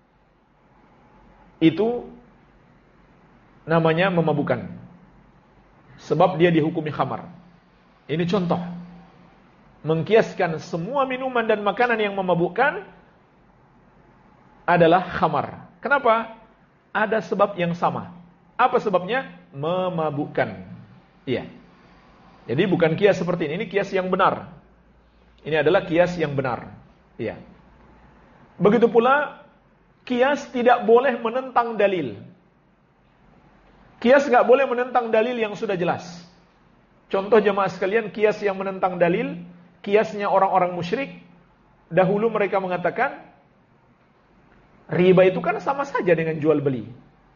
Itu namanya memabukkan. Sebab dia dihukumi khamar. Ini contoh. Mengkiaskan semua minuman dan makanan yang memabukkan adalah khamar. Kenapa? Ada sebab yang sama. Apa sebabnya? Memabukkan. Iya. Jadi bukan kias seperti ini, ini kias yang benar. Ini adalah kias yang benar. Iya. Begitu pula kias tidak boleh menentang dalil. Kias nggak boleh menentang dalil yang sudah jelas. Contoh jemaah sekalian, kias yang menentang dalil, kiasnya orang-orang musyrik. Dahulu mereka mengatakan riba itu kan sama saja dengan jual beli.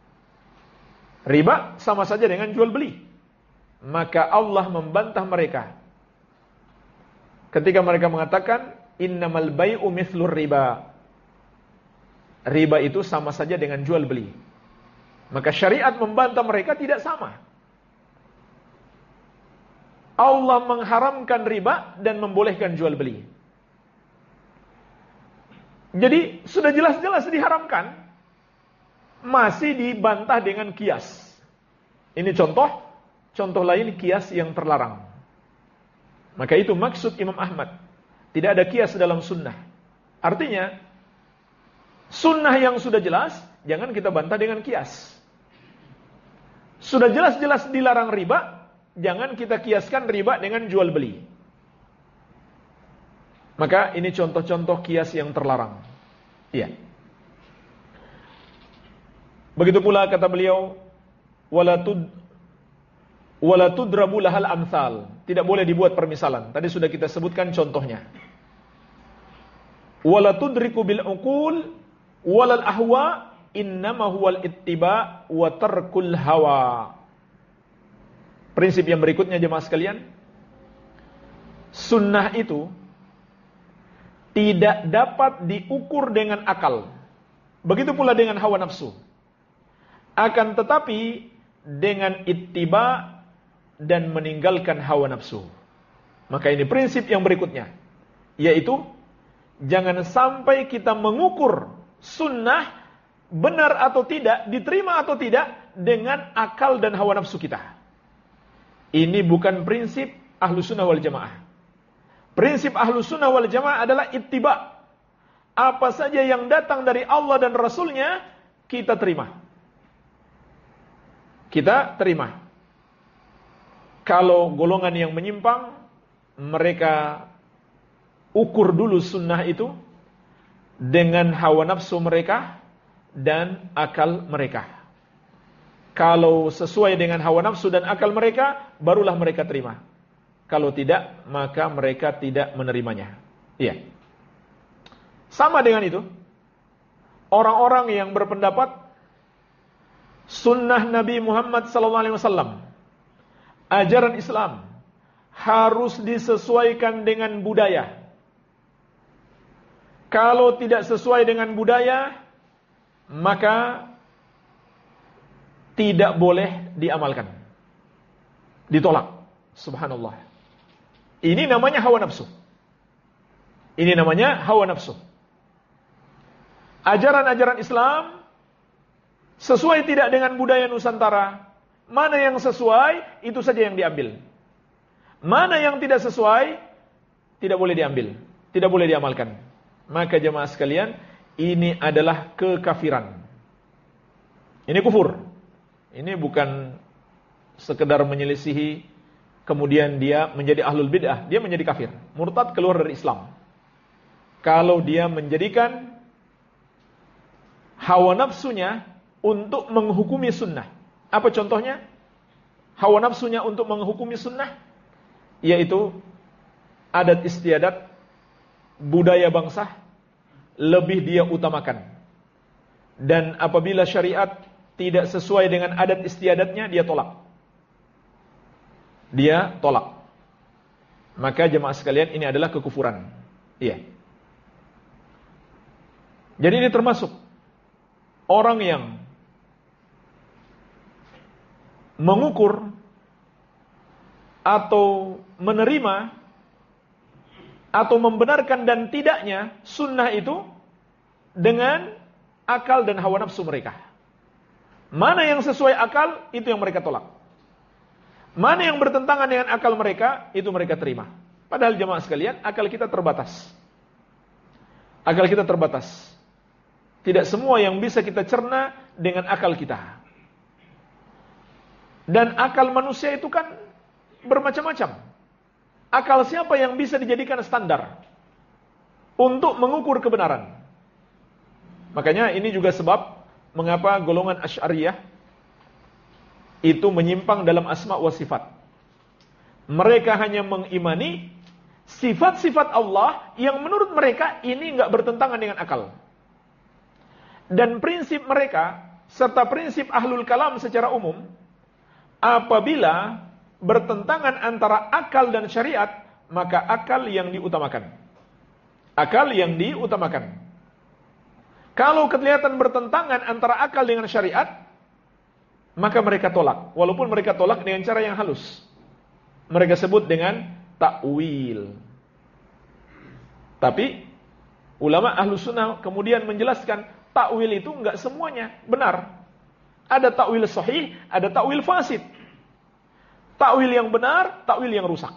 Riba sama saja dengan jual beli. Maka Allah membantah mereka ketika mereka mengatakan innamal bai'u mithlur riba. Riba itu sama saja dengan jual beli. Maka syariat membantah mereka tidak sama. Allah mengharamkan riba dan membolehkan jual beli. Jadi sudah jelas-jelas diharamkan, masih dibantah dengan kias. Ini contoh, contoh lain kias yang terlarang. Maka itu maksud Imam Ahmad. Tidak ada kias dalam sunnah. Artinya, sunnah yang sudah jelas, jangan kita bantah dengan kias. Sudah jelas-jelas dilarang riba, jangan kita kiaskan riba dengan jual beli. Maka ini contoh-contoh kias yang terlarang. Iya. Begitu pula kata beliau, wala tud wala tudrabu lahal amsal. Tidak boleh dibuat permisalan. Tadi sudah kita sebutkan contohnya. Wala tudriku bil uqul walal ahwa innama huwal ittiba wa tarkul hawa. Prinsip yang berikutnya jemaah sekalian, sunnah itu tidak dapat diukur dengan akal. Begitu pula dengan hawa nafsu. Akan tetapi dengan ittiba dan meninggalkan hawa nafsu. Maka ini prinsip yang berikutnya, yaitu jangan sampai kita mengukur sunnah benar atau tidak, diterima atau tidak dengan akal dan hawa nafsu kita. Ini bukan prinsip Ahlus Sunnah wal Jamaah. Prinsip Ahlus Sunnah wal Jamaah adalah ittiba. Apa saja yang datang dari Allah dan Rasulnya, kita terima. Kita terima. Kalau golongan yang menyimpang, mereka ukur dulu sunnah itu dengan hawa nafsu mereka dan akal mereka. Kalau sesuai dengan hawa nafsu dan akal mereka, barulah mereka terima. Kalau tidak, maka mereka tidak menerimanya. Iya. Sama dengan itu, orang-orang yang berpendapat sunnah Nabi Muhammad sallallahu alaihi wasallam, ajaran Islam harus disesuaikan dengan budaya. Kalau tidak sesuai dengan budaya, maka tidak boleh diamalkan. Ditolak. Subhanallah. Ini namanya hawa nafsu. Ini namanya hawa nafsu. Ajaran-ajaran Islam sesuai tidak dengan budaya Nusantara. Mana yang sesuai, itu saja yang diambil. Mana yang tidak sesuai, tidak boleh diambil. Tidak boleh diamalkan. Maka jemaah sekalian, ini adalah kekafiran. Ini kufur. Ini bukan sekedar menyelisihi, kemudian dia menjadi ahlul bid'ah. Dia menjadi kafir. Murtad, keluar dari Islam. Kalau dia menjadikan hawa nafsunya untuk menghukumi sunnah. Apa contohnya? Hawa nafsunya untuk menghukumi sunnah, yaitu adat istiadat, budaya bangsa, lebih dia utamakan. Dan apabila syariat tidak sesuai dengan adat istiadatnya, dia tolak. Dia tolak. maka jemaah sekalian ini adalah kekufuran. Iya. Jadi ini termasuk orang yang mengukur atau menerima atau membenarkan dan tidaknya sunnah itu dengan akal dan hawa nafsu mereka. Mana yang sesuai akal, itu yang mereka tolak. Mana yang bertentangan dengan akal mereka, itu mereka terima. Padahal jemaah sekalian, akal kita terbatas. Akal kita terbatas. Tidak semua yang bisa kita cerna dengan akal kita. Dan akal manusia itu kan bermacam-macam. Akal siapa yang bisa dijadikan standar untuk mengukur kebenaran? Makanya ini juga sebab mengapa golongan Asy'ariyah itu menyimpang dalam asma wa sifat. Mereka hanya mengimani sifat-sifat Allah yang menurut mereka ini enggak bertentangan dengan akal. Dan prinsip mereka serta prinsip ahlul kalam secara umum, apabila bertentangan antara akal dan syariat, maka akal yang diutamakan. Akal yang diutamakan. Kalau kelihatan bertentangan antara akal dengan syariat, maka mereka tolak. Walaupun mereka tolak dengan cara yang halus. Mereka sebut dengan ta'wil. Tapi ulama ahlu sunnah kemudian menjelaskan ta'wil itu enggak semuanya benar. Ada ta'wil sahih, ada ta'wil fasid. Ta'wil yang benar, ta'wil yang rusak.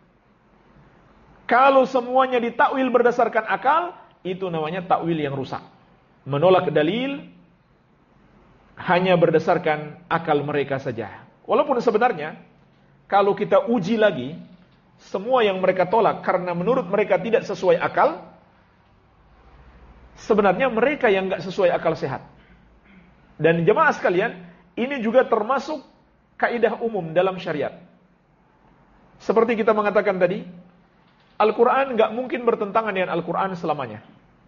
Kalau semuanya ditakwil berdasarkan akal, itu namanya ta'wil yang rusak. Menolak dalil hanya berdasarkan akal mereka saja. Walaupun sebenarnya kalau kita uji lagi, semua yang mereka tolak karena menurut mereka tidak sesuai akal, sebenarnya mereka yang enggak sesuai akal sehat. Dan jemaah sekalian, ini juga termasuk kaidah umum dalam syariat. Seperti kita mengatakan tadi, Al-Quran enggak mungkin bertentangan dengan Al-Quran selamanya.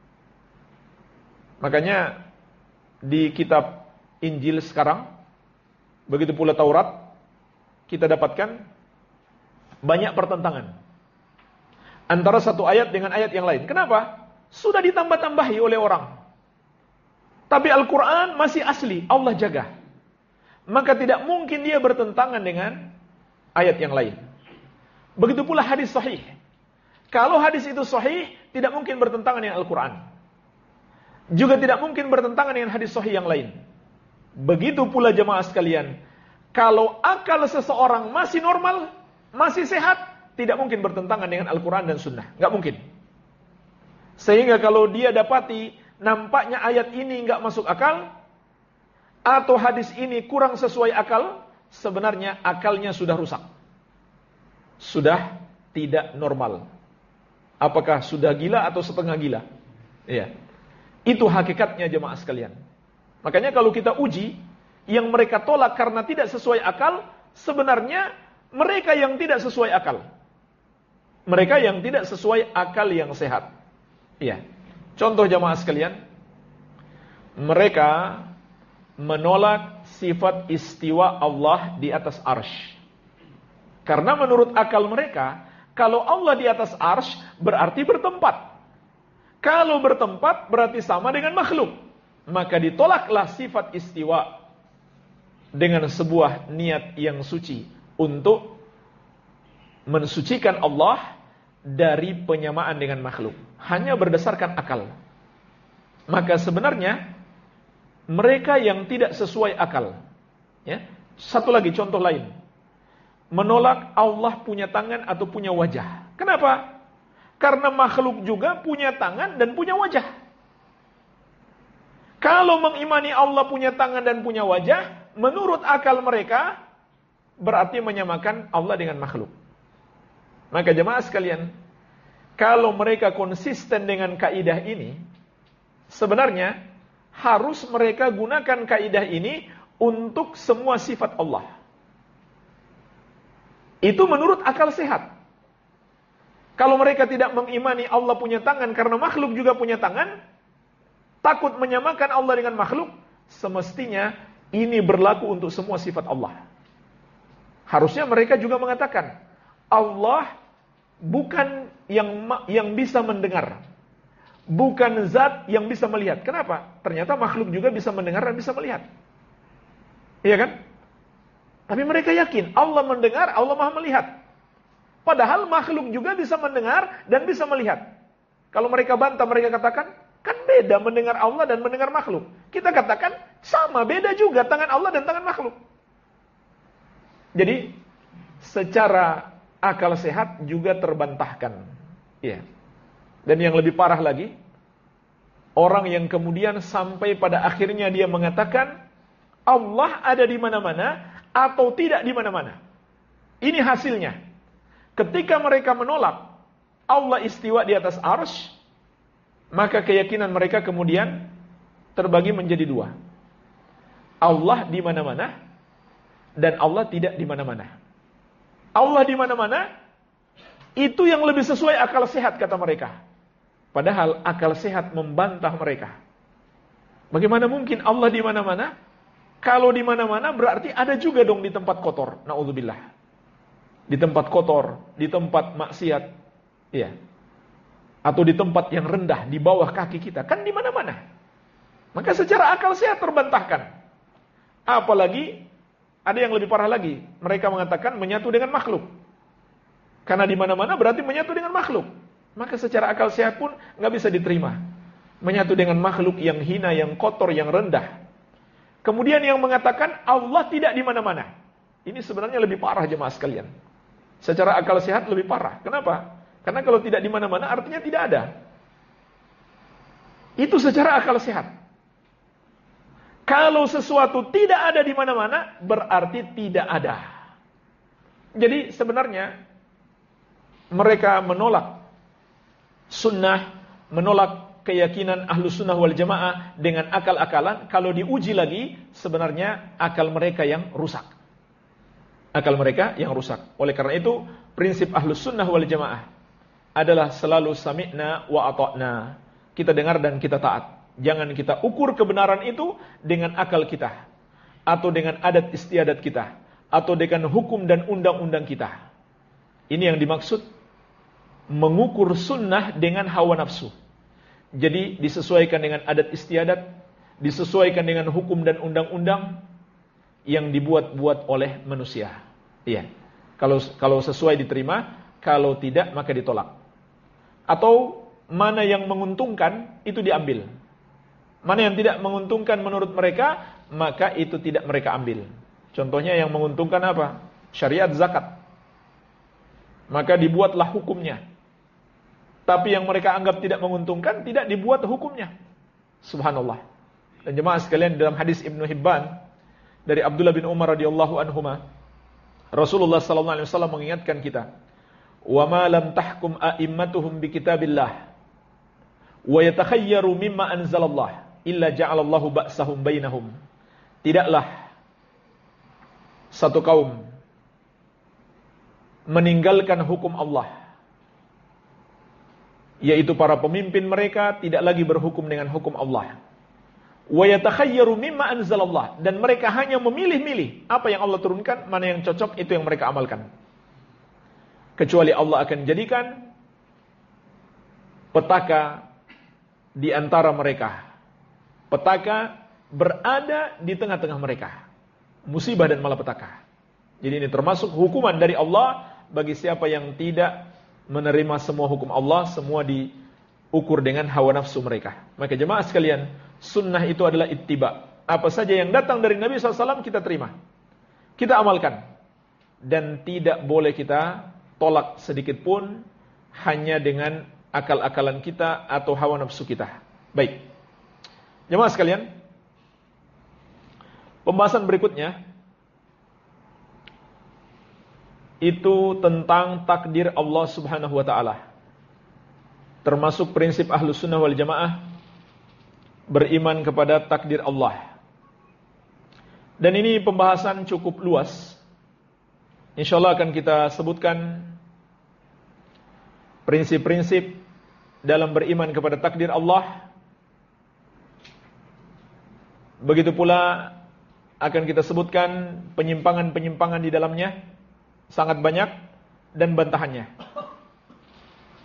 Makanya di kitab Injil sekarang, begitu pula Taurat, kita dapatkan banyak pertentangan antara satu ayat dengan ayat yang lain. Kenapa? Sudah ditambah-tambahi oleh orang. Tapi Al-Quran masih asli, Allah jaga. Maka tidak mungkin dia bertentangan dengan ayat yang lain. Begitu pula hadis sahih. Kalau hadis itu sahih, tidak mungkin bertentangan dengan Al-Quran. Juga tidak mungkin bertentangan dengan hadis sahih yang lain. Begitu pula jemaah sekalian, kalau akal seseorang masih normal, masih sehat, tidak mungkin bertentangan dengan Al-Quran dan Sunnah. Nggak mungkin. Sehingga kalau dia dapati nampaknya ayat ini nggak masuk akal, atau hadis ini kurang sesuai akal, sebenarnya akalnya sudah rusak. Sudah tidak normal. Apakah sudah gila atau setengah gila? Iya. Itu hakikatnya jemaah sekalian. Makanya kalau kita uji, yang mereka tolak karena tidak sesuai akal, sebenarnya mereka yang tidak sesuai akal. Mereka yang tidak sesuai akal yang sehat. Iya. Contoh jemaah sekalian, mereka menolak sifat istiwa Allah di atas arsy. Karena menurut akal mereka, kalau Allah di atas arsy berarti bertempat. Kalau bertempat berarti sama dengan makhluk. Maka ditolaklah sifat istiwa dengan sebuah niat yang suci untuk mensucikan Allah dari penyamaan dengan makhluk. Hanya berdasarkan akal. Maka sebenarnya mereka yang tidak sesuai akal. Ya. Satu lagi contoh lain. Menolak Allah punya tangan atau punya wajah. Kenapa? Karena makhluk juga punya tangan dan punya wajah. Kalau mengimani Allah punya tangan dan punya wajah, menurut akal mereka, berarti menyamakan Allah dengan makhluk. Maka jemaah sekalian, kalau mereka konsisten dengan kaidah ini, sebenarnya harus mereka gunakan kaidah ini untuk semua sifat Allah. Itu menurut akal sehat. Kalau mereka tidak mengimani Allah punya tangan karena makhluk juga punya tangan, takut menyamakan Allah dengan makhluk, semestinya ini berlaku untuk semua sifat Allah. Harusnya mereka juga mengatakan, Allah bukan yang yang bisa mendengar, bukan zat yang bisa melihat. Kenapa? Ternyata makhluk juga bisa mendengar dan bisa melihat. Iya kan? Tapi mereka yakin Allah mendengar, Allah Maha melihat. Padahal makhluk juga bisa mendengar dan bisa melihat. Kalau mereka bantah, mereka katakan, kan beda mendengar Allah dan mendengar makhluk. Kita katakan, sama, beda juga tangan Allah dan tangan makhluk. Jadi, secara akal sehat juga terbantahkan. Ya. Dan yang lebih parah lagi, orang yang kemudian sampai pada akhirnya dia mengatakan, Allah ada di mana-mana atau tidak di mana-mana. Ini hasilnya. Ketika mereka menolak Allah istiwa di atas arsy, maka keyakinan mereka kemudian terbagi menjadi dua. Allah di mana-mana dan Allah tidak di mana-mana. Allah di mana-mana itu yang lebih sesuai akal sehat kata mereka. Padahal akal sehat membantah mereka. Bagaimana mungkin Allah di mana-mana? Kalau di mana-mana berarti ada juga dong di tempat kotor. Nauzubillah. Di tempat kotor, di tempat maksiat. Iya. Atau di tempat yang rendah di bawah kaki kita, kan di mana-mana. Maka secara akal sehat terbantahkan. Apalagi ada yang lebih parah lagi, mereka mengatakan menyatu dengan makhluk. Karena di mana-mana berarti menyatu dengan makhluk. Maka secara akal sehat pun nggak bisa diterima. Menyatu dengan makhluk yang hina, yang kotor, yang rendah. Kemudian yang mengatakan Allah tidak di mana-mana. Ini sebenarnya lebih parah jemaah sekalian. Secara akal sehat lebih parah. Kenapa? Karena kalau tidak di mana-mana artinya tidak ada. Itu secara akal sehat. Kalau sesuatu tidak ada di mana-mana berarti tidak ada. Jadi sebenarnya mereka menolak sunnah, menolak keyakinan Ahlus Sunnah wal Jamaah dengan akal-akalan. Kalau diuji lagi sebenarnya akal mereka yang rusak. Akal mereka yang rusak. Oleh karena itu prinsip Ahlus Sunnah wal Jamaah adalah selalu sami'na wa ata'na. Kita dengar dan kita taat. Jangan kita ukur kebenaran itu dengan akal kita, atau dengan adat istiadat kita, atau dengan hukum dan undang-undang kita. Ini yang dimaksud mengukur sunnah dengan hawa nafsu. Jadi disesuaikan dengan adat istiadat, disesuaikan dengan hukum dan undang-undang yang dibuat-buat oleh manusia. Iya. Kalau kalau sesuai diterima, kalau tidak maka ditolak. Atau mana yang menguntungkan itu diambil. Mana yang tidak menguntungkan menurut mereka, maka itu tidak mereka ambil. Contohnya yang menguntungkan apa? Syariat zakat. Maka dibuatlah hukumnya. Tapi yang mereka anggap tidak menguntungkan, tidak dibuat hukumnya. Subhanallah. Dan jemaah sekalian, dalam hadis Ibnu Hibban dari Abdullah bin Umar radhiyallahu anhuma, Rasulullah sallallahu alaihi wasallam mengingatkan kita, "Wa ma lam tahkum a'immatuhum bi kitabillah wa yatakhayyaru mimma anzalallah illa ja'alallahu ba'sahum bainahum." Tidaklah satu kaum meninggalkan hukum Allah, yaitu para pemimpin mereka tidak lagi berhukum dengan hukum Allah. Wa yatakhayyaru mimma anzalallah, dan mereka hanya memilih-milih apa yang Allah turunkan, mana yang cocok itu yang mereka amalkan. Kecuali Allah akan jadikan petaka di antara mereka. Petaka berada di tengah-tengah mereka. Musibah dan malapetaka. Jadi ini termasuk hukuman dari Allah bagi siapa yang tidak menerima semua hukum Allah, semua diukur dengan hawa nafsu mereka. Maka jemaah sekalian, sunnah itu adalah ittiba. Apa saja yang datang dari Nabi shallallahu alaihi wasallam kita terima, kita amalkan, dan tidak boleh kita tolak sedikit pun hanya dengan akal-akalan kita atau hawa nafsu kita. Baik, jemaah sekalian, pembahasan berikutnya itu tentang takdir Allah Subhanahu wa taala. Termasuk prinsip Ahlus Sunnah wal Jamaah beriman kepada takdir Allah. Dan ini pembahasan cukup luas. Insyaallah akan kita sebutkan prinsip-prinsip dalam beriman kepada takdir Allah. Begitu pula akan kita sebutkan penyimpangan-penyimpangan di dalamnya, sangat banyak, dan bantahannya.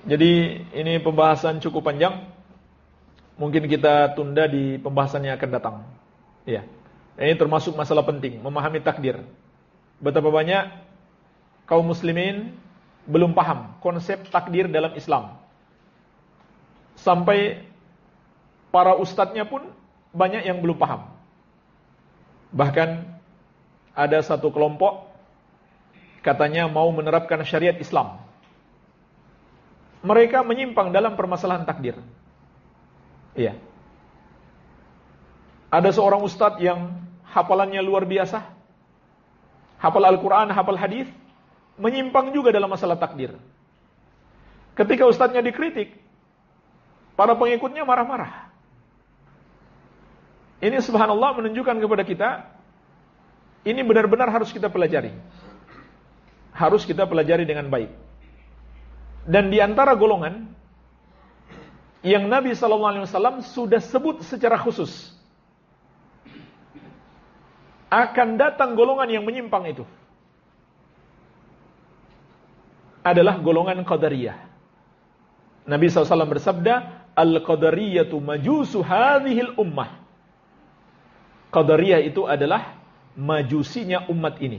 Jadi ini pembahasan cukup panjang. Mungkin kita tunda di pembahasan yang akan datang. Ya. Ini termasuk masalah penting, memahami takdir. Betapa banyak kaum muslimin belum paham konsep takdir dalam Islam. Sampai para ustadznya pun banyak yang belum paham. Bahkan ada satu kelompok katanya mau menerapkan syariat Islam. Mereka menyimpang dalam permasalahan takdir. Iya. Ada seorang ustadz yang hafalannya luar biasa. Hafal Al-Quran, hafal hadis, menyimpang juga dalam masalah takdir. Ketika ustadznya dikritik, para pengikutnya marah-marah. Ini subhanallah menunjukkan kepada kita, ini benar-benar harus kita pelajari. Harus kita pelajari dengan baik. Dan di antara golongan yang Nabi shallallahu alaihi wasallam sudah sebut secara khusus, akan datang golongan yang menyimpang itu, adalah golongan Qadariyah. Nabi shallallahu alaihi wasallam bersabda, Al-Qadariyatu majusu hadhil ummah. Qadariyah itu adalah majusinya umat ini.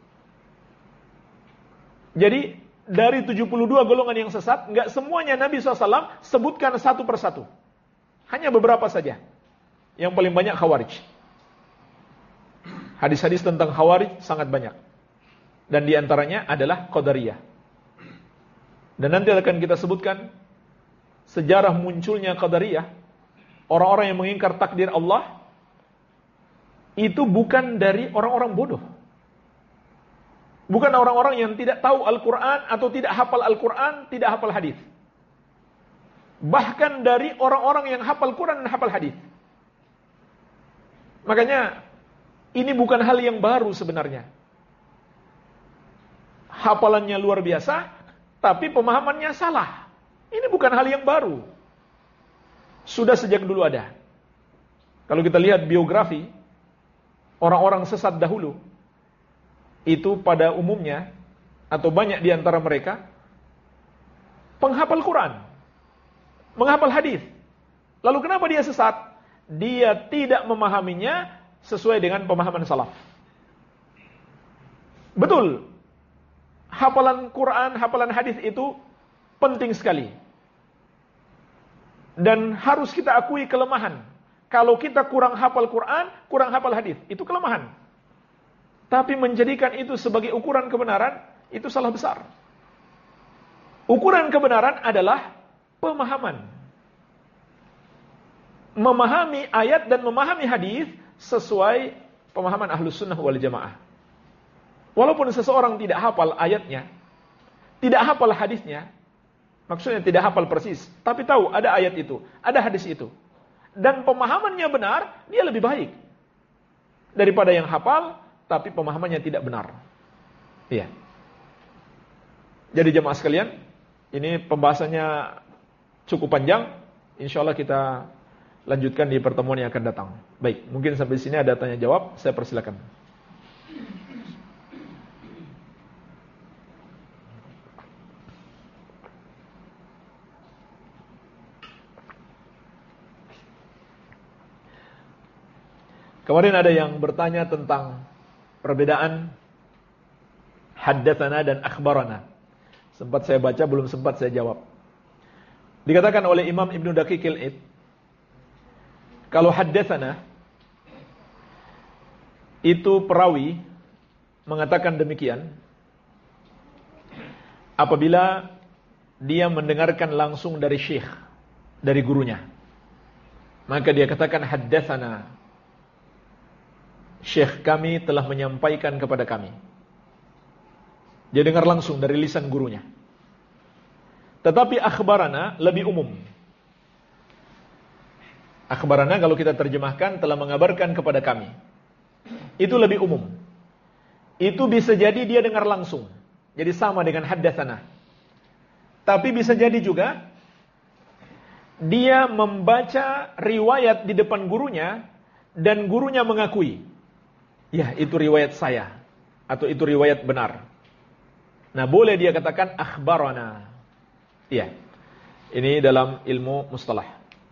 Jadi dari tujuh puluh dua golongan yang sesat, enggak semuanya Nabi shallallahu alaihi wasallam sebutkan satu persatu. Hanya beberapa saja. Yang paling banyak Khawarij. Hadis-hadis tentang Khawarij sangat banyak. Dan di antaranya adalah Qadariyah. Dan nanti akan kita sebutkan sejarah munculnya Qadariyah. Orang-orang yang mengingkar takdir Allah, itu bukan dari orang-orang bodoh. Bukan orang-orang yang tidak tahu Al-Quran atau tidak hafal Al-Quran, tidak hafal hadis. Bahkan dari orang-orang yang hafal Quran dan hafal hadis. Makanya ini bukan hal yang baru sebenarnya. Hafalannya luar biasa, tapi pemahamannya salah. Ini bukan hal yang baru. Sudah sejak dulu ada. Kalau kita lihat biografi orang-orang sesat dahulu, itu pada umumnya atau banyak di antara mereka penghafal Quran, menghafal hadis. Lalu kenapa dia sesat? Dia tidak memahaminya sesuai dengan pemahaman salaf. Betul, hafalan Quran, hafalan hadis itu penting sekali. Dan harus kita akui kelemahan. Kalau kita kurang hafal Quran, kurang hafal hadis, itu kelemahan. Tapi menjadikan itu sebagai ukuran kebenaran, itu salah besar. Ukuran kebenaran adalah pemahaman. Memahami ayat dan memahami hadis sesuai pemahaman Ahlus Sunnah wal Jamaah. Walaupun seseorang tidak hafal ayatnya, tidak hafal hadisnya, maksudnya tidak hafal persis, tapi tahu ada ayat itu, ada hadis itu, dan pemahamannya benar, dia lebih baik daripada yang hafal tapi pemahamannya tidak benar. Iya. Jadi jemaah sekalian, ini pembahasannya cukup panjang. Insyaallah kita lanjutkan di pertemuan yang akan datang. Baik, mungkin sampai sini ada tanya jawab, saya persilakan. Kemarin ada yang bertanya tentang perbedaan haddatsana dan akhbarana. Sempat saya baca, belum sempat saya jawab. Dikatakan oleh Imam Ibnu Daqiqil Id, kalau haddatsana itu perawi mengatakan demikian apabila dia mendengarkan langsung dari syekh, dari gurunya. Maka dia katakan haddatsana, syekh kami telah menyampaikan kepada kami. Dia dengar langsung dari lisan gurunya. Tetapi akhbarana lebih umum. Akhbarana kalau kita terjemahkan telah mengabarkan kepada kami. Itu lebih umum. Itu bisa jadi dia dengar langsung. Jadi sama dengan haddatsana. Tapi bisa jadi juga dia membaca riwayat di depan gurunya dan gurunya mengakui, ya, itu riwayat saya, atau itu riwayat benar. Nah, boleh dia katakan akhbarana. Iya. Ini dalam ilmu mustalah.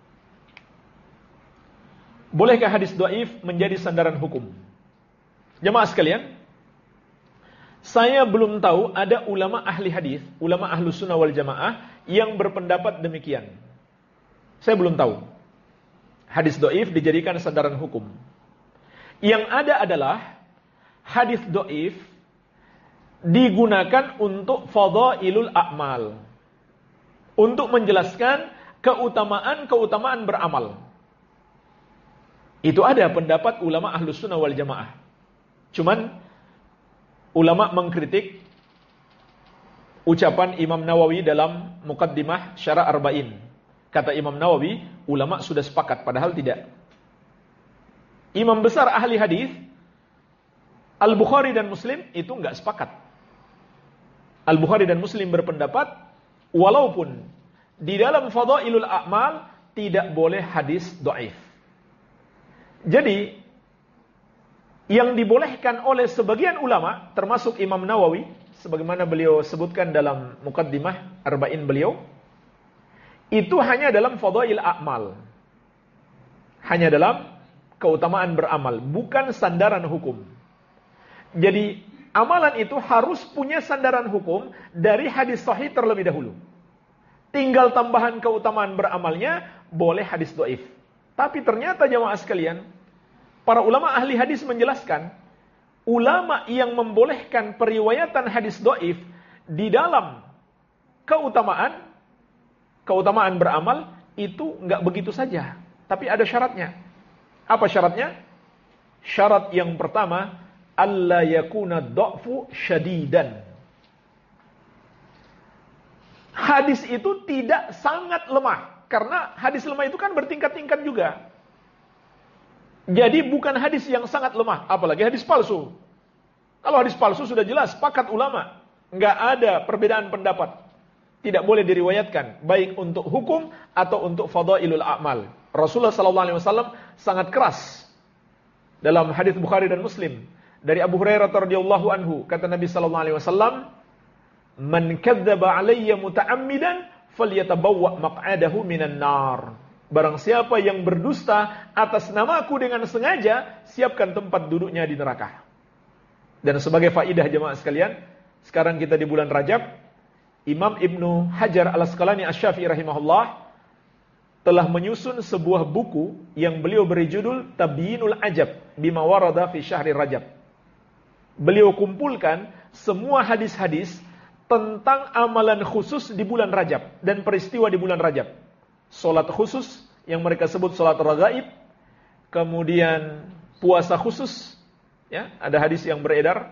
Bolehkah hadis dhaif menjadi sandaran hukum? Jemaah sekalian, saya belum tahu ada ulama ahli hadis, ulama ahlu sunnah wal jamaah yang berpendapat demikian. Saya belum tahu hadis dhaif dijadikan sandaran hukum. Yang ada adalah hadis dhaif digunakan untuk fadhailul a'mal, untuk menjelaskan keutamaan-keutamaan beramal. Itu ada pendapat ulama ahlus sunnah wal jamaah. Cuman ulama mengkritik ucapan Imam Nawawi dalam Muqaddimah Syarah Arba'in. Kata Imam Nawawi, ulama sudah sepakat, padahal tidak. Imam besar ahli hadis Al-Bukhari dan Muslim itu enggak sepakat. Al-Bukhari dan Muslim berpendapat walaupun di dalam fadhailul a'mal tidak boleh hadis dhaif. Jadi yang dibolehkan oleh sebagian ulama termasuk Imam Nawawi sebagaimana beliau sebutkan dalam Muqaddimah Arba'in beliau, itu hanya dalam fadhail a'mal. Hanya dalam keutamaan beramal, bukan sandaran hukum. Jadi amalan itu harus punya sandaran hukum dari hadis sahih terlebih dahulu. Tinggal tambahan keutamaan beramalnya boleh hadis dhaif. Tapi ternyata jemaah sekalian, para ulama ahli hadis menjelaskan, ulama yang membolehkan periwayatan hadis dhaif di dalam keutamaan keutamaan beramal itu enggak begitu saja, tapi ada syaratnya. Apa syaratnya? Syarat yang pertama, alla yakuna dha'fu syadidan. Hadis itu tidak sangat lemah, karena hadis lemah itu kan bertingkat-tingkat juga. Jadi bukan hadis yang sangat lemah, apalagi hadis palsu. Kalau hadis palsu sudah jelas sepakat ulama, enggak ada perbedaan pendapat. Tidak boleh diriwayatkan baik untuk hukum atau untuk fadhailul a'mal. Rasulullah sallallahu alaihi wasallam sangat keras dalam hadis Bukhari dan Muslim dari Abu Hurairah radhiyallahu anhu, kata Nabi sallallahu alaihi wasallam, "Man kadzdzaba alayya muta'ammidan falyatabawwa maq'adahu minan nar." Barang siapa yang berdusta atas namaku dengan sengaja, siapkan tempat duduknya di neraka. Dan sebagai faidah jemaah sekalian, sekarang kita di bulan Rajab, Imam Ibnu Hajar Al-Asqalani Asy-Syafi'i rahimahullah telah menyusun sebuah buku yang beliau beri judul Tabyinul Ajab bima warada fi syahri Rajab. Beliau kumpulkan semua hadis-hadis tentang amalan khusus di bulan Rajab dan peristiwa di bulan Rajab. Salat khusus yang mereka sebut salat raghaib, kemudian puasa khusus, ya, ada hadis yang beredar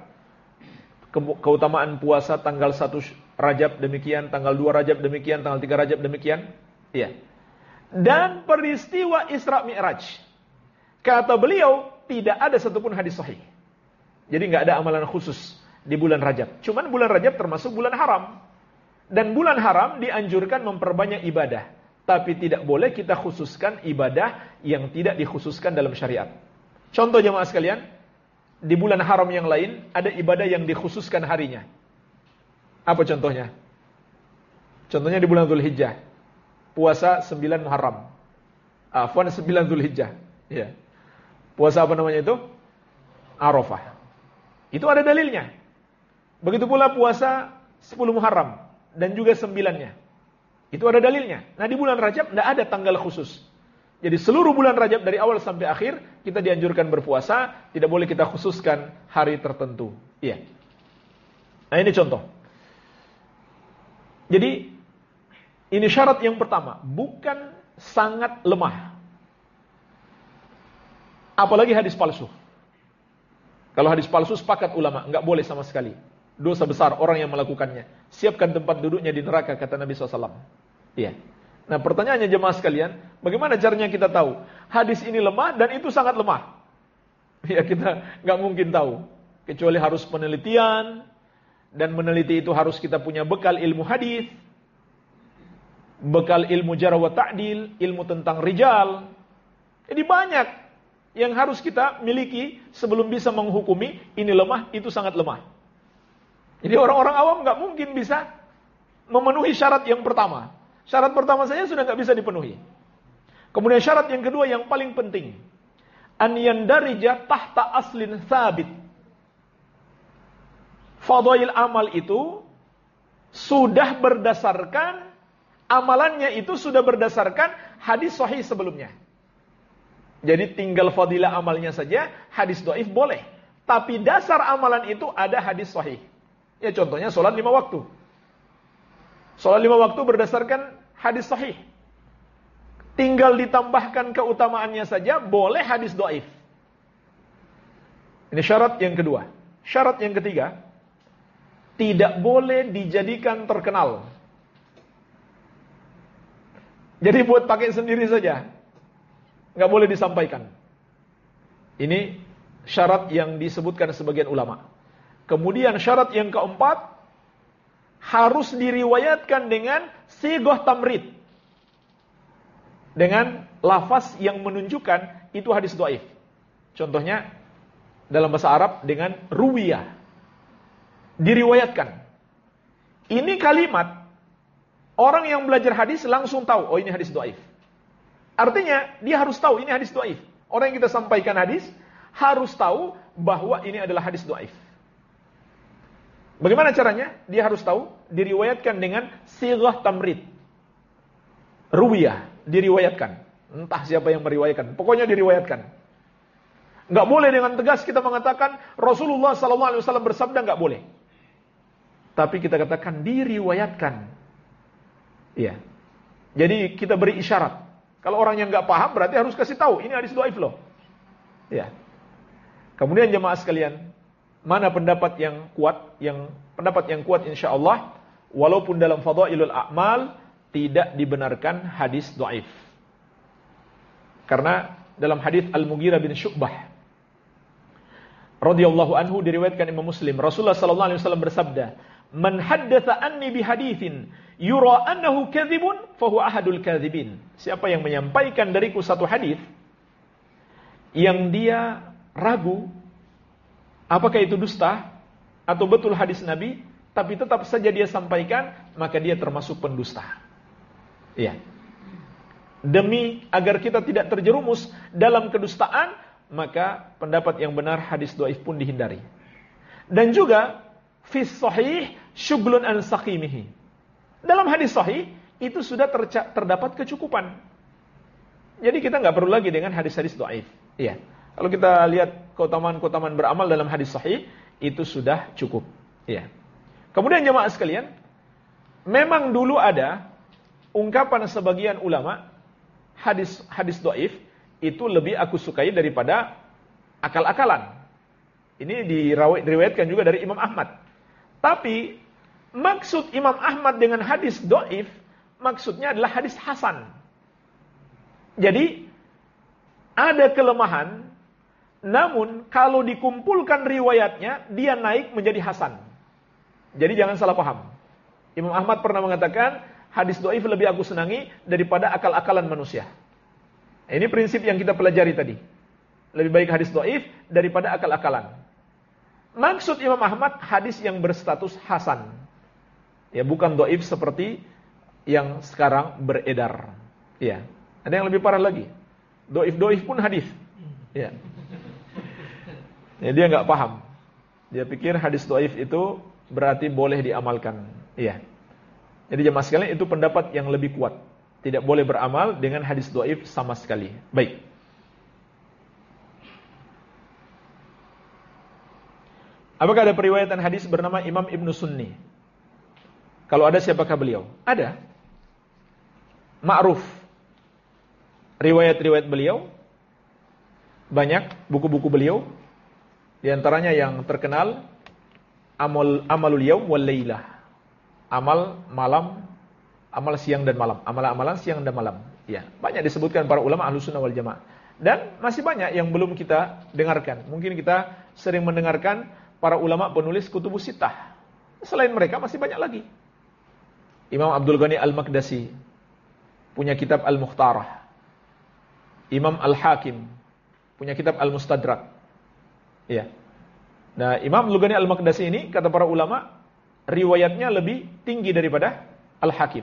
keutamaan puasa tanggal satu Rajab demikian, tanggal dua Rajab demikian, tanggal tiga Rajab demikian, iya. Dan peristiwa Isra Mi'raj. Kata beliau, tidak ada satupun hadis sahih. Jadi enggak ada amalan khusus di bulan Rajab. Cuman bulan Rajab termasuk bulan haram. Dan bulan haram dianjurkan memperbanyak ibadah. Tapi tidak boleh kita khususkan ibadah yang tidak dikhususkan dalam syariat. Contoh jemaah sekalian, di bulan haram yang lain ada ibadah yang dikhususkan harinya. Apa contohnya? Contohnya di bulan Dzulhijjah, puasa sembilan Muharram. Afwan sembilan Dzulhijjah, ya. Puasa apa namanya itu? Arafah. Itu ada dalilnya. Begitu pula puasa sepuluh Muharram dan juga sembilannya. Itu ada dalilnya. Nah di bulan Rajab tidak ada tanggal khusus. Jadi seluruh bulan Rajab dari awal sampai akhir kita dianjurkan berpuasa, tidak boleh kita khususkan hari tertentu. Iya. Nah ini contoh. Jadi ini syarat yang pertama, bukan sangat lemah. Apalagi hadis palsu. Kalau hadis palsu sepakat ulama, enggak boleh sama sekali. Dosa besar orang yang melakukannya. Siapkan tempat duduknya di neraka, kata Nabi shallallahu alaihi wasallam. Iya. Nah pertanyaannya jemaah sekalian, bagaimana caranya kita tahu hadis ini lemah dan itu sangat lemah? Ya kita nggak mungkin tahu, kecuali harus penelitian, dan meneliti itu harus kita punya bekal ilmu hadis, bekal ilmu jarh wa ta'dil, ilmu tentang rijal. Jadi banyak yang harus kita miliki sebelum bisa menghukumi ini lemah, itu sangat lemah. Jadi orang-orang awam nggak mungkin bisa memenuhi syarat yang pertama. Syarat pertama saja sudah nggak bisa dipenuhi. Kemudian syarat yang kedua yang paling penting, an yandarija tahta aslin tsabit. Fadhail amal itu sudah berdasarkan, amalannya itu sudah berdasarkan hadis sahih sebelumnya. Jadi tinggal fadilah amalnya saja, hadis dhaif boleh. Tapi dasar amalan itu ada hadis sahih. Ya contohnya sholat lima waktu. Sholat lima waktu berdasarkan hadis sahih. Tinggal ditambahkan keutamaannya saja, boleh hadis dhaif. Ini syarat yang kedua. Syarat yang ketiga, tidak boleh dijadikan terkenal. Jadi buat pakai sendiri saja, nggak boleh disampaikan. Ini syarat yang disebutkan sebagian ulama. Kemudian syarat yang keempat, harus diriwayatkan dengan sighah tamrid, dengan lafaz yang menunjukkan itu hadis dhaif. Contohnya dalam bahasa Arab dengan ruwiyah, diriwayatkan. Ini kalimat orang yang belajar hadis langsung tahu, oh ini hadis dhaif. Artinya dia harus tahu ini hadis dhaif. Orang yang kita sampaikan hadis harus tahu bahwa ini adalah hadis dhaif. Bagaimana caranya? Dia harus tahu, diriwayatkan dengan sighah tamrid. Ruwiyah, diriwayatkan. Entah siapa yang meriwayatkan, pokoknya diriwayatkan. Enggak boleh dengan tegas kita mengatakan Rasulullah sallallahu alaihi wasallam bersabda, enggak boleh. Tapi kita katakan diriwayatkan. Iya. Jadi kita beri isyarat. Kalau orang yang enggak paham berarti harus kasih tahu ini hadis dhaif loh. Iya. Kemudian jemaah sekalian, mana pendapat yang kuat? Yang pendapat yang kuat insyaallah, walaupun dalam fadhailul a'mal tidak dibenarkan hadis dhaif. Karena dalam hadis Al-Mughirah bin Syu'bah radhiyallahu anhu diriwayatkan Imam Muslim, Rasulullah sallallahu alaihi wasallam bersabda, "Man haddatsa anni bi haditsin yura annahu kadzibun fa huwa ahadul kadzibin." Siapa yang menyampaikan dariku satu hadis yang dia ragu apakah itu dusta atau betul hadis Nabi, tapi tetap saja dia sampaikan, maka dia termasuk pendusta. Iya. Demi agar kita tidak terjerumus dalam kedustaan, maka pendapat yang benar hadis dhaif pun dihindari. Dan juga fis sahih syughlun an saqimihi. Dalam hadis sahih itu sudah terca- terdapat kecukupan. Jadi kita nggak perlu lagi dengan hadis-hadis dhaif. Iya. Kalau kita lihat keutamaan-keutamaan beramal dalam hadis sahih, itu sudah cukup. Iya. Kemudian jemaah sekalian, memang dulu ada ungkapan sebagian ulama, hadis hadis dhaif itu lebih aku sukai daripada akal-akalan. Ini diriwayatkan juga dari Imam Ahmad. Tapi maksud Imam Ahmad dengan hadis dhaif, maksudnya adalah hadis hasan. Jadi ada kelemahan, namun kalau dikumpulkan riwayatnya, dia naik menjadi hasan. Jadi jangan salah paham. Imam Ahmad pernah mengatakan, hadis dhaif lebih aku senangi daripada akal-akalan manusia. Ini prinsip yang kita pelajari tadi. Lebih baik hadis dhaif daripada akal-akalan. Maksud Imam Ahmad hadis yang berstatus hasan. Ya, bukan dhaif seperti yang sekarang beredar. Ya. Ada yang lebih parah lagi. Dhaif-dhaif pun hadis. Ya. Ya, dia enggak paham. Dia pikir hadis dhaif itu berarti boleh diamalkan. Iya. Jadi jemaah sekalian, itu pendapat yang lebih kuat. Tidak boleh beramal dengan hadis dhaif sama sekali. Baik. Apakah ada periwayatan hadis bernama Imam Ibnu Sunni? Kalau ada, siapakah beliau? Ada. Ma'ruf. Riwayat-riwayat beliau banyak, buku-buku beliau. Di antaranya yang terkenal Amal Amalul Yaum wal Lailah. Amal malam, amal siang dan malam. Amal-amalan siang dan malam. Ya, banyak disebutkan para ulama Ahlussunnah wal Jamaah. Dan masih banyak yang belum kita dengarkan. Mungkin kita sering mendengarkan para ulama penulis Kutubus Sittah. Selain mereka masih banyak lagi. Imam Abdul Ghani Al-Maqdisi punya kitab Al-Mukhtarah. Imam Al-Hakim punya kitab Al-Mustadrak. Ya. Nah, Imam Al-Ghani Al-Maqdisi ini, kata para ulama, riwayatnya lebih tinggi daripada Al-Hakim.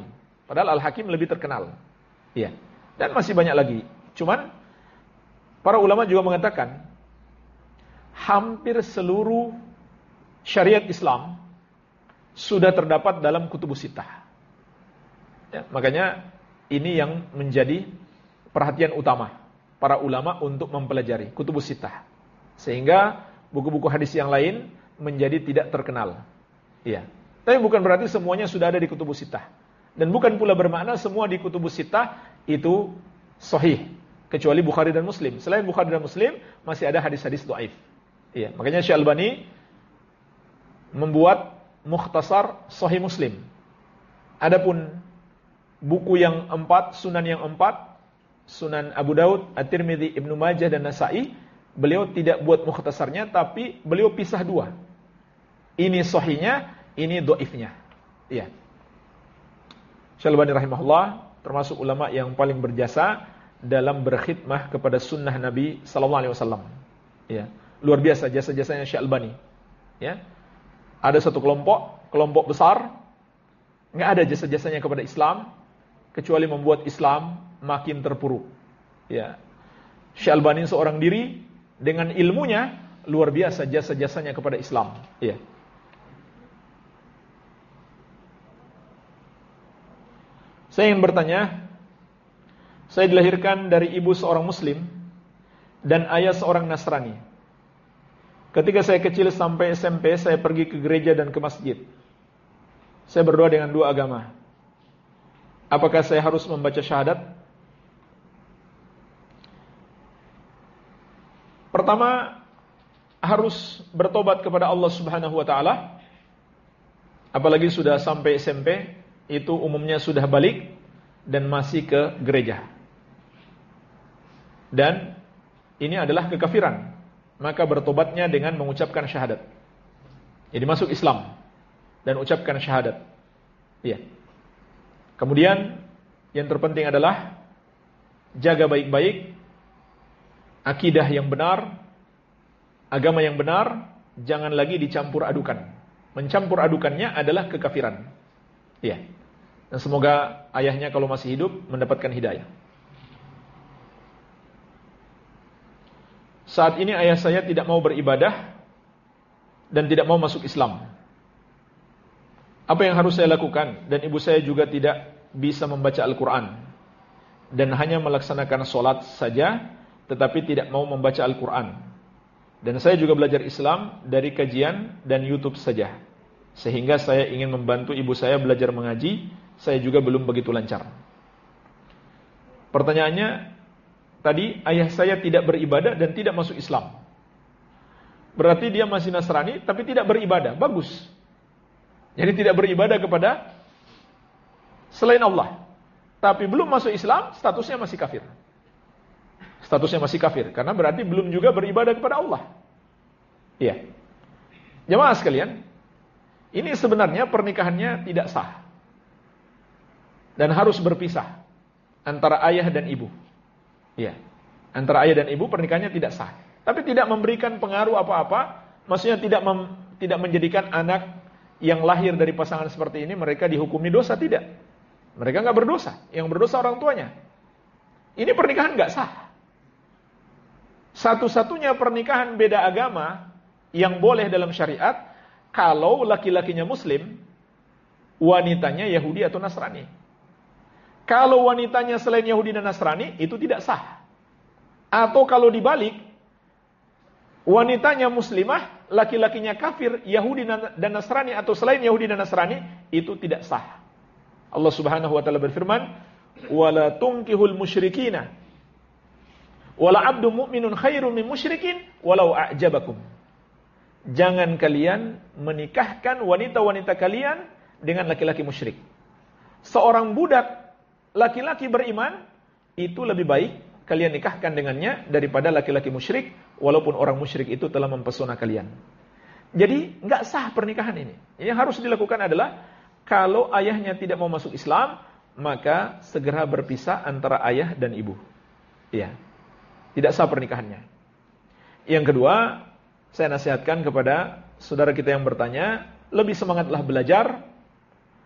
Padahal Al-Hakim lebih terkenal. Iya. Dan masih banyak lagi. Cuman para ulama juga mengatakan hampir seluruh syariat Islam sudah terdapat dalam kutubus sittah. Ya, makanya ini yang menjadi perhatian utama para ulama untuk mempelajari kutubus sittah. Sehingga buku-buku hadis yang lain menjadi tidak terkenal. Iya. Tapi bukan berarti semuanya sudah ada di kutubus sittah. Dan bukan pula bermakna semua di kutubus sittah itu sahih, kecuali Bukhari dan Muslim. Selain Bukhari dan Muslim masih ada hadis-hadis dhaif. Iya, makanya Syekh Albani membuat mukhtasar Sahih Muslim. Adapun buku yang empat, sunan yang empat, Sunan Abu Daud, At-Tirmidzi, Ibnu Majah dan Nasa'i, beliau tidak buat mukhtasarnya, tapi beliau pisah dua. Ini sahihnya, ini dhaifnya. Iya. Syekh Albani rahimahullah termasuk ulama yang paling berjasa dalam berkhidmah kepada sunnah Nabi sallallahu alaihi wasallam. Ya, luar biasa jasa-jasanya Syekh Albani. Ya. Ada satu kelompok, kelompok besar, enggak ada jasa-jasanya kepada Islam kecuali membuat Islam makin terpuruk. Ya. Syekh Albani seorang diri dengan ilmunya luar biasa jasa-jasanya kepada Islam. Ya. Saya ingin bertanya, saya dilahirkan dari ibu seorang Muslim dan ayah seorang Nasrani. Ketika saya kecil sampai S M P, saya pergi ke gereja dan ke masjid. Saya berdoa dengan dua agama. Apakah saya harus membaca syahadat? Pertama, harus bertobat kepada Allah Subhanahu wa taala. Apalagi sudah sampai S M P, itu umumnya sudah balik dan masih ke gereja. Dan ini adalah kekafiran. Maka bertobatnya dengan mengucapkan syahadat. Jadi masuk Islam dan ucapkan syahadat. Iya. Kemudian yang terpenting adalah jaga baik-baik akidah yang benar, agama yang benar, jangan lagi dicampur adukan. Mencampur adukannya adalah kekafiran. Iya. Dan semoga ayahnya kalau masih hidup mendapatkan hidayah. Saat ini ayah saya tidak mau beribadah dan tidak mau masuk Islam. Apa yang harus saya lakukan? Dan ibu saya juga tidak bisa membaca Al-Quran dan hanya melaksanakan sholat saja, tetapi tidak mau membaca Al-Quran. Dan saya juga belajar Islam dari kajian dan YouTube saja. Sehingga saya ingin membantu ibu saya belajar mengaji, saya juga belum begitu lancar. Pertanyaannya, tadi ayah saya tidak beribadah dan tidak masuk Islam. Berarti dia masih Nasrani tapi tidak beribadah. Bagus. Jadi tidak beribadah kepada selain Allah. Tapi belum masuk Islam, statusnya masih kafir. Statusnya masih kafir karena berarti belum juga beribadah kepada Allah. Iya. Jemaah sekalian, ini sebenarnya pernikahannya tidak sah. Dan harus berpisah antara ayah dan ibu. Iya. Antara ayah dan ibu pernikahannya tidak sah. Tapi tidak memberikan pengaruh apa-apa, maksudnya tidak mem, tidak menjadikan anak yang lahir dari pasangan seperti ini mereka dihukumi dosa, tidak. Mereka enggak berdosa, yang berdosa orang tuanya. Ini pernikahan enggak sah. Satu-satunya pernikahan beda agama yang boleh dalam syariat kalau laki-lakinya Muslim, wanitanya Yahudi atau Nasrani. Kalau wanitanya selain Yahudi dan Nasrani, itu tidak sah. Atau kalau dibalik, wanitanya Muslimah, laki-lakinya kafir, Yahudi dan Nasrani atau selain Yahudi dan Nasrani, itu tidak sah. Allah Subhanahu wa taala berfirman, "Wala tunkihul musyrikina wala 'abdun mu'minun khairum min musyrikin walau a'jabakum." Jangan kalian menikahkan wanita-wanita kalian dengan laki-laki musyrik. Seorang budak laki-laki beriman itu lebih baik kalian nikahkan dengannya daripada laki-laki musyrik, walaupun orang musyrik itu telah mempesona kalian. Jadi enggak sah pernikahan ini. Yang harus dilakukan adalah kalau ayahnya tidak mau masuk Islam, maka segera berpisah antara ayah dan ibu. Iya. Tidak sah pernikahannya. Yang kedua, saya nasihatkan kepada saudara kita yang bertanya, lebih semangatlah belajar.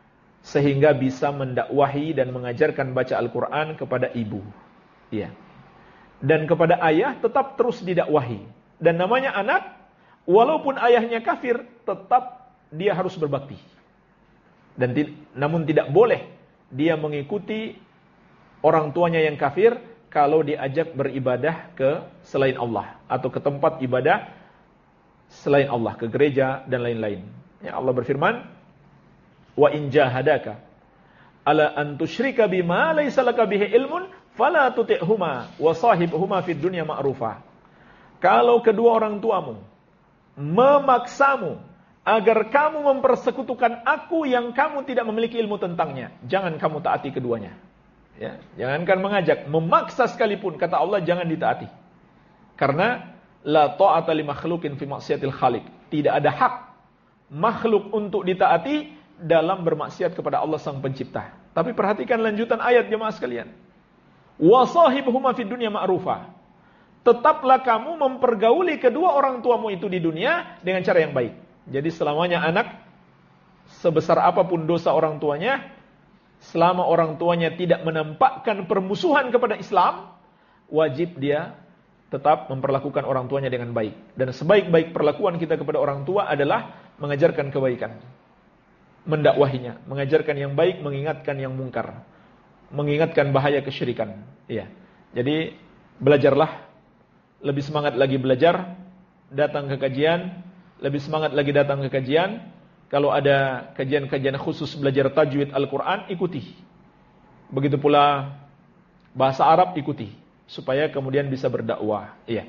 sehingga bisa mendakwahi dan mengajarkan baca Al-Quran kepada ibu. Ya. Dan kepada ayah tetap terus didakwahi. Dan namanya anak, walaupun ayahnya kafir, tetap dia harus berbakti. Dan namun tidak boleh dia mengikuti orang tuanya yang kafir kalau diajak beribadah ke selain Allah atau ke tempat ibadah selain Allah, ke gereja dan lain-lain. Ya, Allah berfirman, "Wa in jahadaka ala an tusyrika bima laysa laka bihi ilmun fala tuti'huma wa sahibhuma fid dunya ma'rufa." Kalau kedua orang tuamu memaksamu agar kamu mempersekutukan aku yang kamu tidak memiliki ilmu tentangnya, jangan kamu taati keduanya. Ya, jangankan mengajak, memaksa sekalipun, kata Allah, jangan ditaati. Karena la ta'ata li makhluqin fi maksiatil khaliq. Tidak ada hak makhluk untuk ditaati dalam bermaksiat kepada Allah Sang Pencipta. Tapi perhatikan lanjutan ayat jemaah sekalian. Wa sahibhuma fid dunya ma'rufa. Tetaplah kamu mempergauli kedua orang tuamu itu di dunia dengan cara yang baik. Jadi selamanya anak, sebesar apapun dosa orang tuanya, selama orang tuanya tidak menampakkan permusuhan kepada Islam, wajib dia tetap memperlakukan orang tuanya dengan baik. Dan sebaik-baik perlakuan kita kepada orang tua adalah mengajarkan kebaikan, mendakwahinya, mengajarkan yang baik, mengingatkan yang mungkar, mengingatkan bahaya kesyirikan. Iya. Jadi belajarlah, lebih semangat lagi belajar, datang ke kajian, lebih semangat lagi datang ke kajian. Kalau ada kajian-kajian khusus belajar tajwid Al-Quran, ikuti. Begitu pula bahasa Arab, ikuti. Supaya kemudian bisa berdakwah. Iya.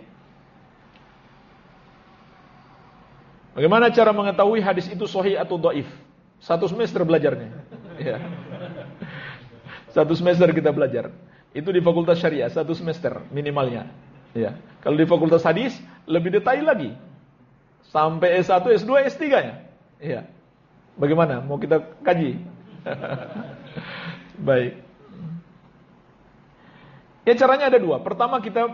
Bagaimana cara mengetahui hadis itu sahih atau dhaif? Satu semester belajarnya. Iya. Satu semester kita belajar. Itu di Fakultas Syariah, satu semester minimalnya. Iya. Kalau di Fakultas Hadis, lebih detail lagi. Sampai S satu, S dua, S tiga-nya. Iya. Bagaimana? Mau kita kaji? Baik. Ya, caranya ada dua. Pertama, kita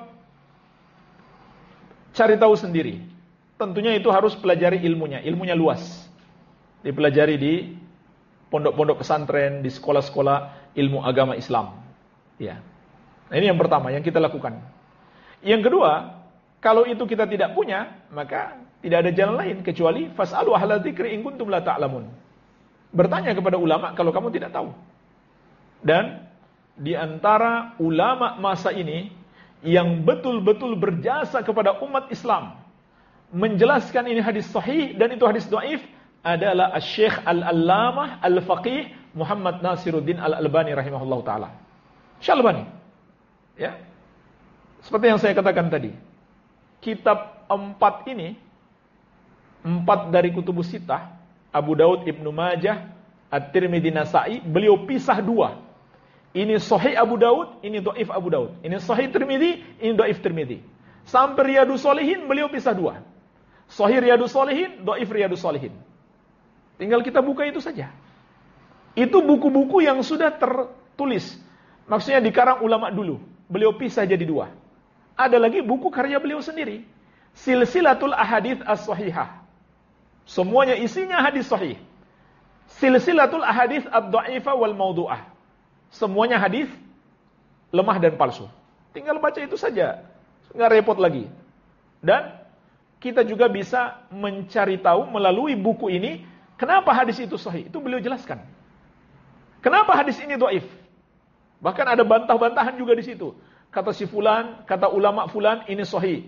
cari tahu sendiri. Tentunya itu harus pelajari ilmunya. Ilmunya luas. Dipelajari di pondok-pondok pesantren, di sekolah-sekolah ilmu agama Islam. Ya. Nah, ini yang pertama yang kita lakukan. Yang kedua, kalau itu kita tidak punya, maka tidak ada jalan lain kecuali fas'alu ahla dzikri in kuntum la ta'lamun. Bertanya kepada ulama kalau kamu tidak tahu. Dan di antara ulama masa ini yang betul-betul berjasa kepada umat Islam menjelaskan ini hadis sahih dan itu hadis dhaif adalah Asy-Syaikh Al-Allamah Al-Faqih Muhammad Nasiruddin Al-Albani rahimahullahu taala. Syalbani. Ya. Seperti yang saya katakan tadi. Kitab empat ini, empat dari kutubus sittah, Abu Daud, Ibnu Majah, At-Tirmidzi, Nasa'i, beliau pisah dua. Ini sahih Abu Daud, ini dhaif Abu Daud. Ini sahih Tirmidzi, ini dhaif Tirmidzi. Sampai Riyadhus Shalihin beliau pisah dua. Sahih Riyadhus Shalihin, dhaif Riyadhus Shalihin. Tinggal kita buka itu saja. Itu buku-buku yang sudah tertulis. Maksudnya dikarang ulama dulu. Beliau pisah jadi dua. Ada lagi buku karya beliau sendiri. Silsilatul Ahadits As-Sahihah. Semuanya isinya hadis sahih. Silsilatul Ahadits Ad-Dha'ifah wal Maudu'ah. Semuanya hadis lemah dan palsu. Tinggal baca itu saja. Enggak repot lagi. Dan kita juga bisa mencari tahu melalui buku ini kenapa hadis itu sahih. Itu beliau jelaskan. Kenapa hadis ini dhaif? Bahkan ada bantah-bantahan juga di situ. Kata si fulan, kata ulama fulan, ini sahih.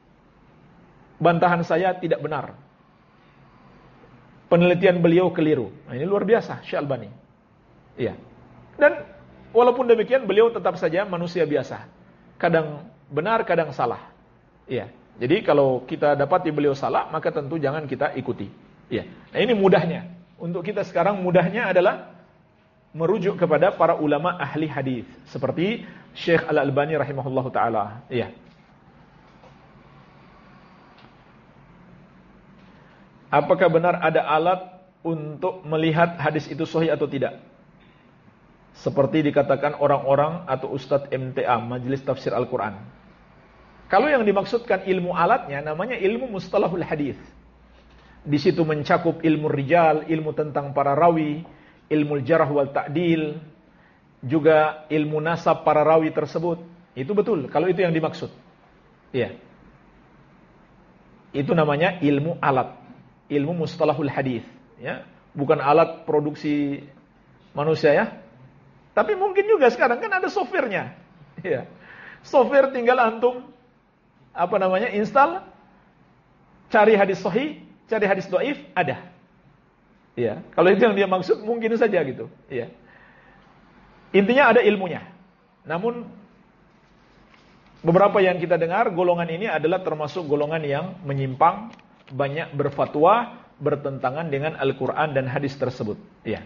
Bantahan saya tidak benar. Penelitian beliau keliru. Nah, ini luar biasa, Syekh Albani. Iya. Dan walaupun demikian, beliau tetap saja manusia biasa. Kadang benar, kadang salah. Iya. Jadi kalau kita dapati beliau salah, maka tentu jangan kita ikuti. Iya. Nah, ini mudahnya. Untuk kita sekarang mudahnya adalah merujuk kepada para ulama ahli hadis seperti Syekh Al-Albani rahimahullahu taala. Iya. Apakah benar ada alat untuk melihat hadis itu sahih atau tidak? Seperti dikatakan orang-orang atau Ustadz M T A, Majelis Tafsir Al-Quran. Kalau yang dimaksudkan ilmu alatnya namanya ilmu mustalahul hadis. Di situ mencakup ilmu rijal, ilmu tentang para rawi, ilmu jarh wal ta'dil, juga ilmu nasab para rawi tersebut. Itu betul, kalau itu yang dimaksud. Iya. Itu namanya ilmu alat, ilmu mustalahul hadis, ya. Bukan alat produksi manusia ya. Tapi mungkin juga sekarang kan ada softwarenya. Ya. Software tinggal antum apa namanya? Install, cari hadis sahih, cari hadis dhaif, ada. Ya, kalau itu yang dia maksud mungkin saja gitu, ya. Intinya ada ilmunya. Namun beberapa yang kita dengar golongan ini adalah termasuk golongan yang menyimpang, banyak berfatwa bertentangan dengan Al-Qur'an dan hadis tersebut, ya.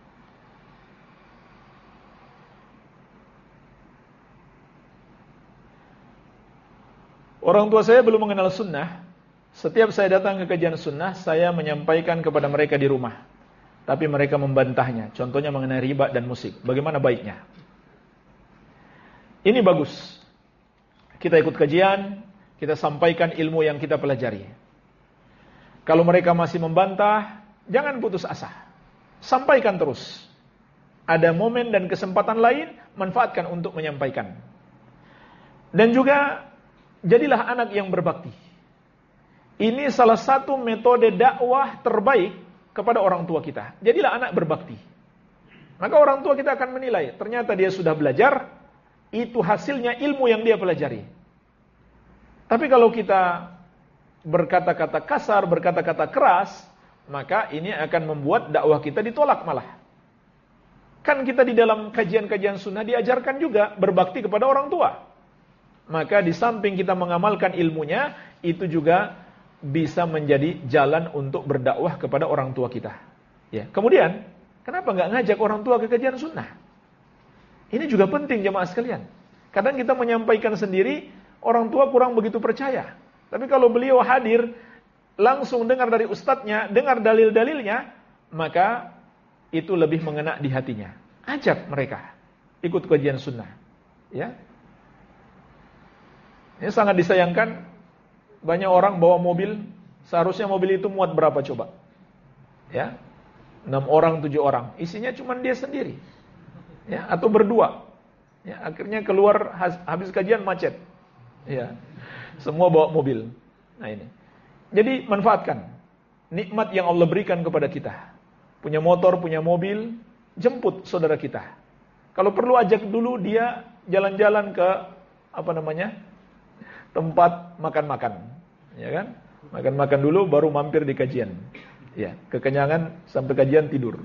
Orang tua saya belum mengenal sunnah. Setiap saya datang ke kajian sunnah, saya menyampaikan kepada mereka di rumah. Tapi mereka membantahnya. Contohnya mengenai riba dan musik. Bagaimana baiknya? Ini bagus. Kita ikut kajian, kita sampaikan ilmu yang kita pelajari. Kalau mereka masih membantah, jangan putus asa. Sampaikan terus. Ada momen dan kesempatan lain, manfaatkan untuk menyampaikan. Dan juga, jadilah anak yang berbakti. Ini salah satu metode dakwah terbaik kepada orang tua kita. Jadilah anak berbakti. Maka orang tua kita akan menilai, ternyata dia sudah belajar, itu hasilnya ilmu yang dia pelajari. Tapi kalau kita berkata-kata kasar, berkata-kata keras, maka ini akan membuat dakwah kita ditolak malah. Kan kita di dalam kajian-kajian sunnah diajarkan juga berbakti kepada orang tua. Maka di samping kita mengamalkan ilmunya, itu juga bisa menjadi jalan untuk berdakwah kepada orang tua kita. Ya. Kemudian, kenapa nggak ngajak orang tua ke kajian sunnah? Ini juga penting jemaah sekalian. Kadang kita menyampaikan sendiri, orang tua kurang begitu percaya. Tapi kalau beliau hadir, langsung dengar dari ustadznya, dengar dalil-dalilnya, maka itu lebih mengena di hatinya. Ajak mereka ikut kajian sunnah. Ya. Ini sangat disayangkan. Banyak orang bawa mobil, seharusnya mobil itu muat berapa coba? Ya, enam orang, tujuh orang. Isinya cuma dia sendiri. Ya, atau berdua. Ya, akhirnya keluar habis kajian macet. Ya. Semua bawa mobil. Nah ini. Jadi manfaatkan nikmat yang Allah berikan kepada kita. Punya motor, punya mobil, jemput saudara kita. Kalau perlu ajak dulu dia jalan-jalan ke apa namanya? Tempat makan-makan, ya kan? Makan-makan dulu baru mampir di kajian. Ya, kekenyangan sampai kajian tidur.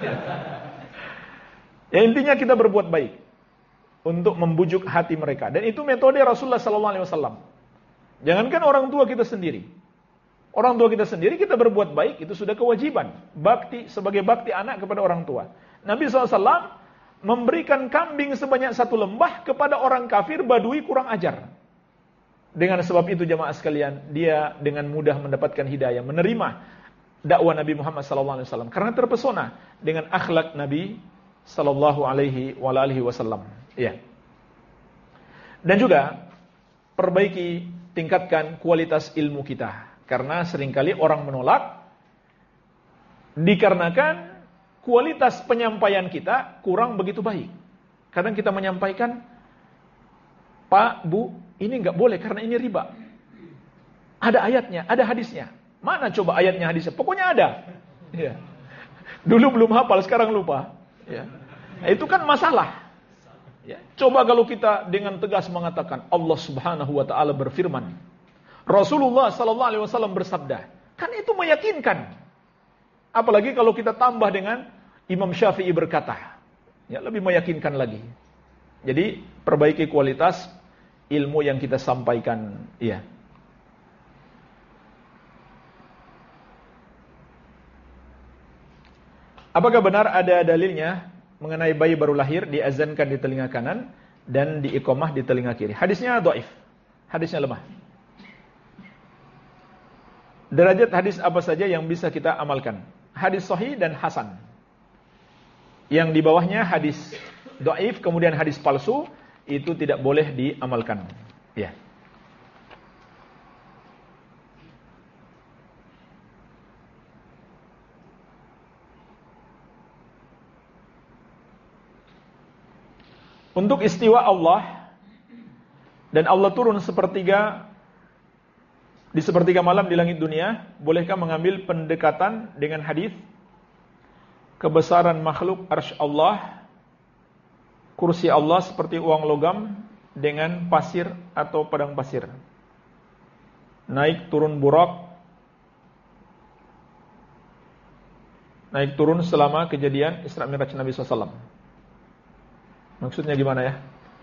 Ya intinya kita berbuat baik untuk membujuk hati mereka, dan itu metode Rasulullah sallallahu alaihi wasallam. Jangankan orang tua kita sendiri. Orang tua kita sendiri kita berbuat baik itu sudah kewajiban. Bakti sebagai bakti anak kepada orang tua. Nabi sallallahu alaihi wasallam memberikan kambing sebanyak satu lembah kepada orang kafir Badui kurang ajar. Dengan sebab itu jemaah sekalian, dia dengan mudah mendapatkan hidayah, menerima dakwah Nabi Muhammad sallallahu alaihi wasallam karena terpesona dengan akhlak Nabi sallallahu alaihi wasallam. Ya. Dan juga perbaiki, tingkatkan kualitas ilmu kita, karena seringkali orang menolak dikarenakan kualitas penyampaian kita kurang begitu baik. Kadang kita menyampaikan, Pak, Bu, ini enggak boleh karena ini riba. Ada ayatnya, ada hadisnya. Mana coba ayatnya, hadisnya? Pokoknya ada. Ya. Dulu belum hafal, sekarang lupa. Ya. Nah, itu kan masalah. Ya. Coba kalau kita dengan tegas mengatakan Allah Subhanahu wa taala berfirman, Rasulullah sallallahu alaihi wasallam bersabda, kan itu meyakinkan. Apalagi kalau kita tambah dengan Imam Syafi'i berkata, ya lebih meyakinkan lagi. Jadi perbaiki kualitas ilmu yang kita sampaikan, iya. Apakah benar ada dalilnya mengenai bayi baru lahir diazankan di telinga kanan dan diiqamah di telinga kiri? Hadisnya dhaif. Hadisnya lemah. Derajat hadis apa saja yang bisa kita amalkan? Hadis sahih dan hasan. Yang di bawahnya hadis dhaif kemudian hadis palsu, itu tidak boleh diamalkan. Ya. Untuk istiwa Allah, dan Allah turun sepertiga di sepertiga malam di langit dunia, bolehkah mengambil pendekatan dengan hadis kebesaran makhluk arsy Allah, kursi Allah seperti uang logam dengan pasir atau padang pasir, naik turun Burak, naik turun selama kejadian Isra Mi'raj Nabi shallallahu alaihi wasallam. Maksudnya gimana ya?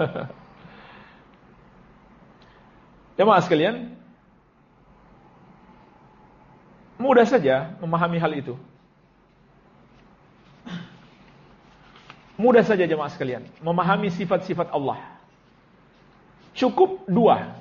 Jemaah sekalian, mudah saja memahami hal itu. Mudah saja jemaah sekalian memahami sifat-sifat Allah. Cukup dua.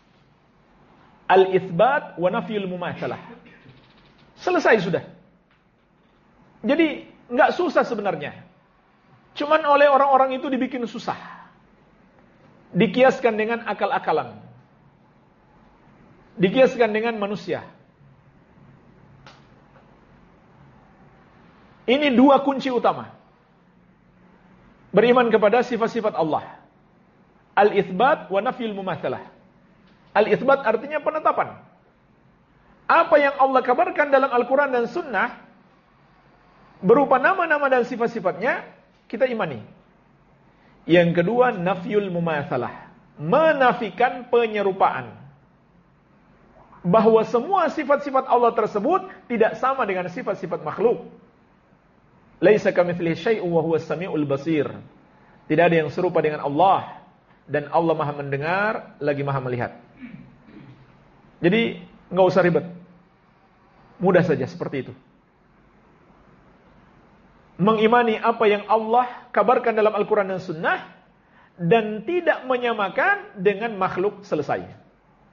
Al-itsbat wa nafyul mumatsalah. Selesai sudah. Jadi enggak susah sebenarnya. Cuman oleh orang-orang itu dibikin susah. Dikiaskan dengan akal-akalan. Dikiaskan dengan manusia. Ini dua kunci utama. Beriman kepada sifat-sifat Allah. Al-itsbat wa nafyul mumatsalah. Al-itsbat artinya penetapan. Apa yang Allah kabarkan dalam Al-Quran dan Sunnah berupa nama-nama dan sifat-sifatnya, kita imani. Yang kedua, nafyul mumatsalah, menafikan penyerupaan. Bahwa semua sifat-sifat Allah tersebut tidak sama dengan sifat-sifat makhluk. Laisa kamitslihi syai'un wa huwas samiul basir. Tidak ada yang serupa dengan Allah, dan Allah Maha mendengar lagi Maha melihat. Jadi enggak usah ribet. Mudah saja seperti itu. Mengimani apa yang Allah kabarkan dalam Al-Quran dan Sunnah, dan tidak menyamakan dengan makhluk, selesai.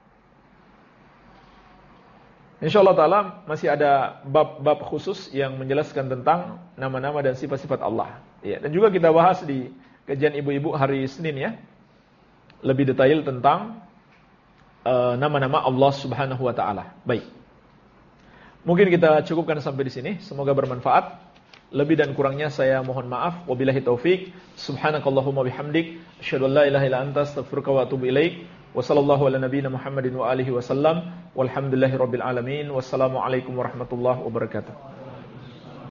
InsyaAllah ta'ala masih ada bab-bab khusus yang menjelaskan tentang nama-nama dan sifat-sifat Allah. Ya, dan juga kita bahas di kajian ibu-ibu hari Senin ya, lebih detail tentang uh, nama-nama Allah Subhanahu wa ta'ala. Baik. Mungkin kita cukupkan sampai di sini. Semoga bermanfaat. Lebih dan kurangnya saya mohon maaf. Wabillahi taufik. Subhanakallahumma bihamdik. Asyhadu an la ilaha illa anta astaghfiruka wa atubu ilaik. Wa sallallahu ala nabiyyina Muhammadin wa alihi wa sallam. Walhamdulillahi rabbil alamin. Wassalamualaikum warahmatullahi wabarakatuh.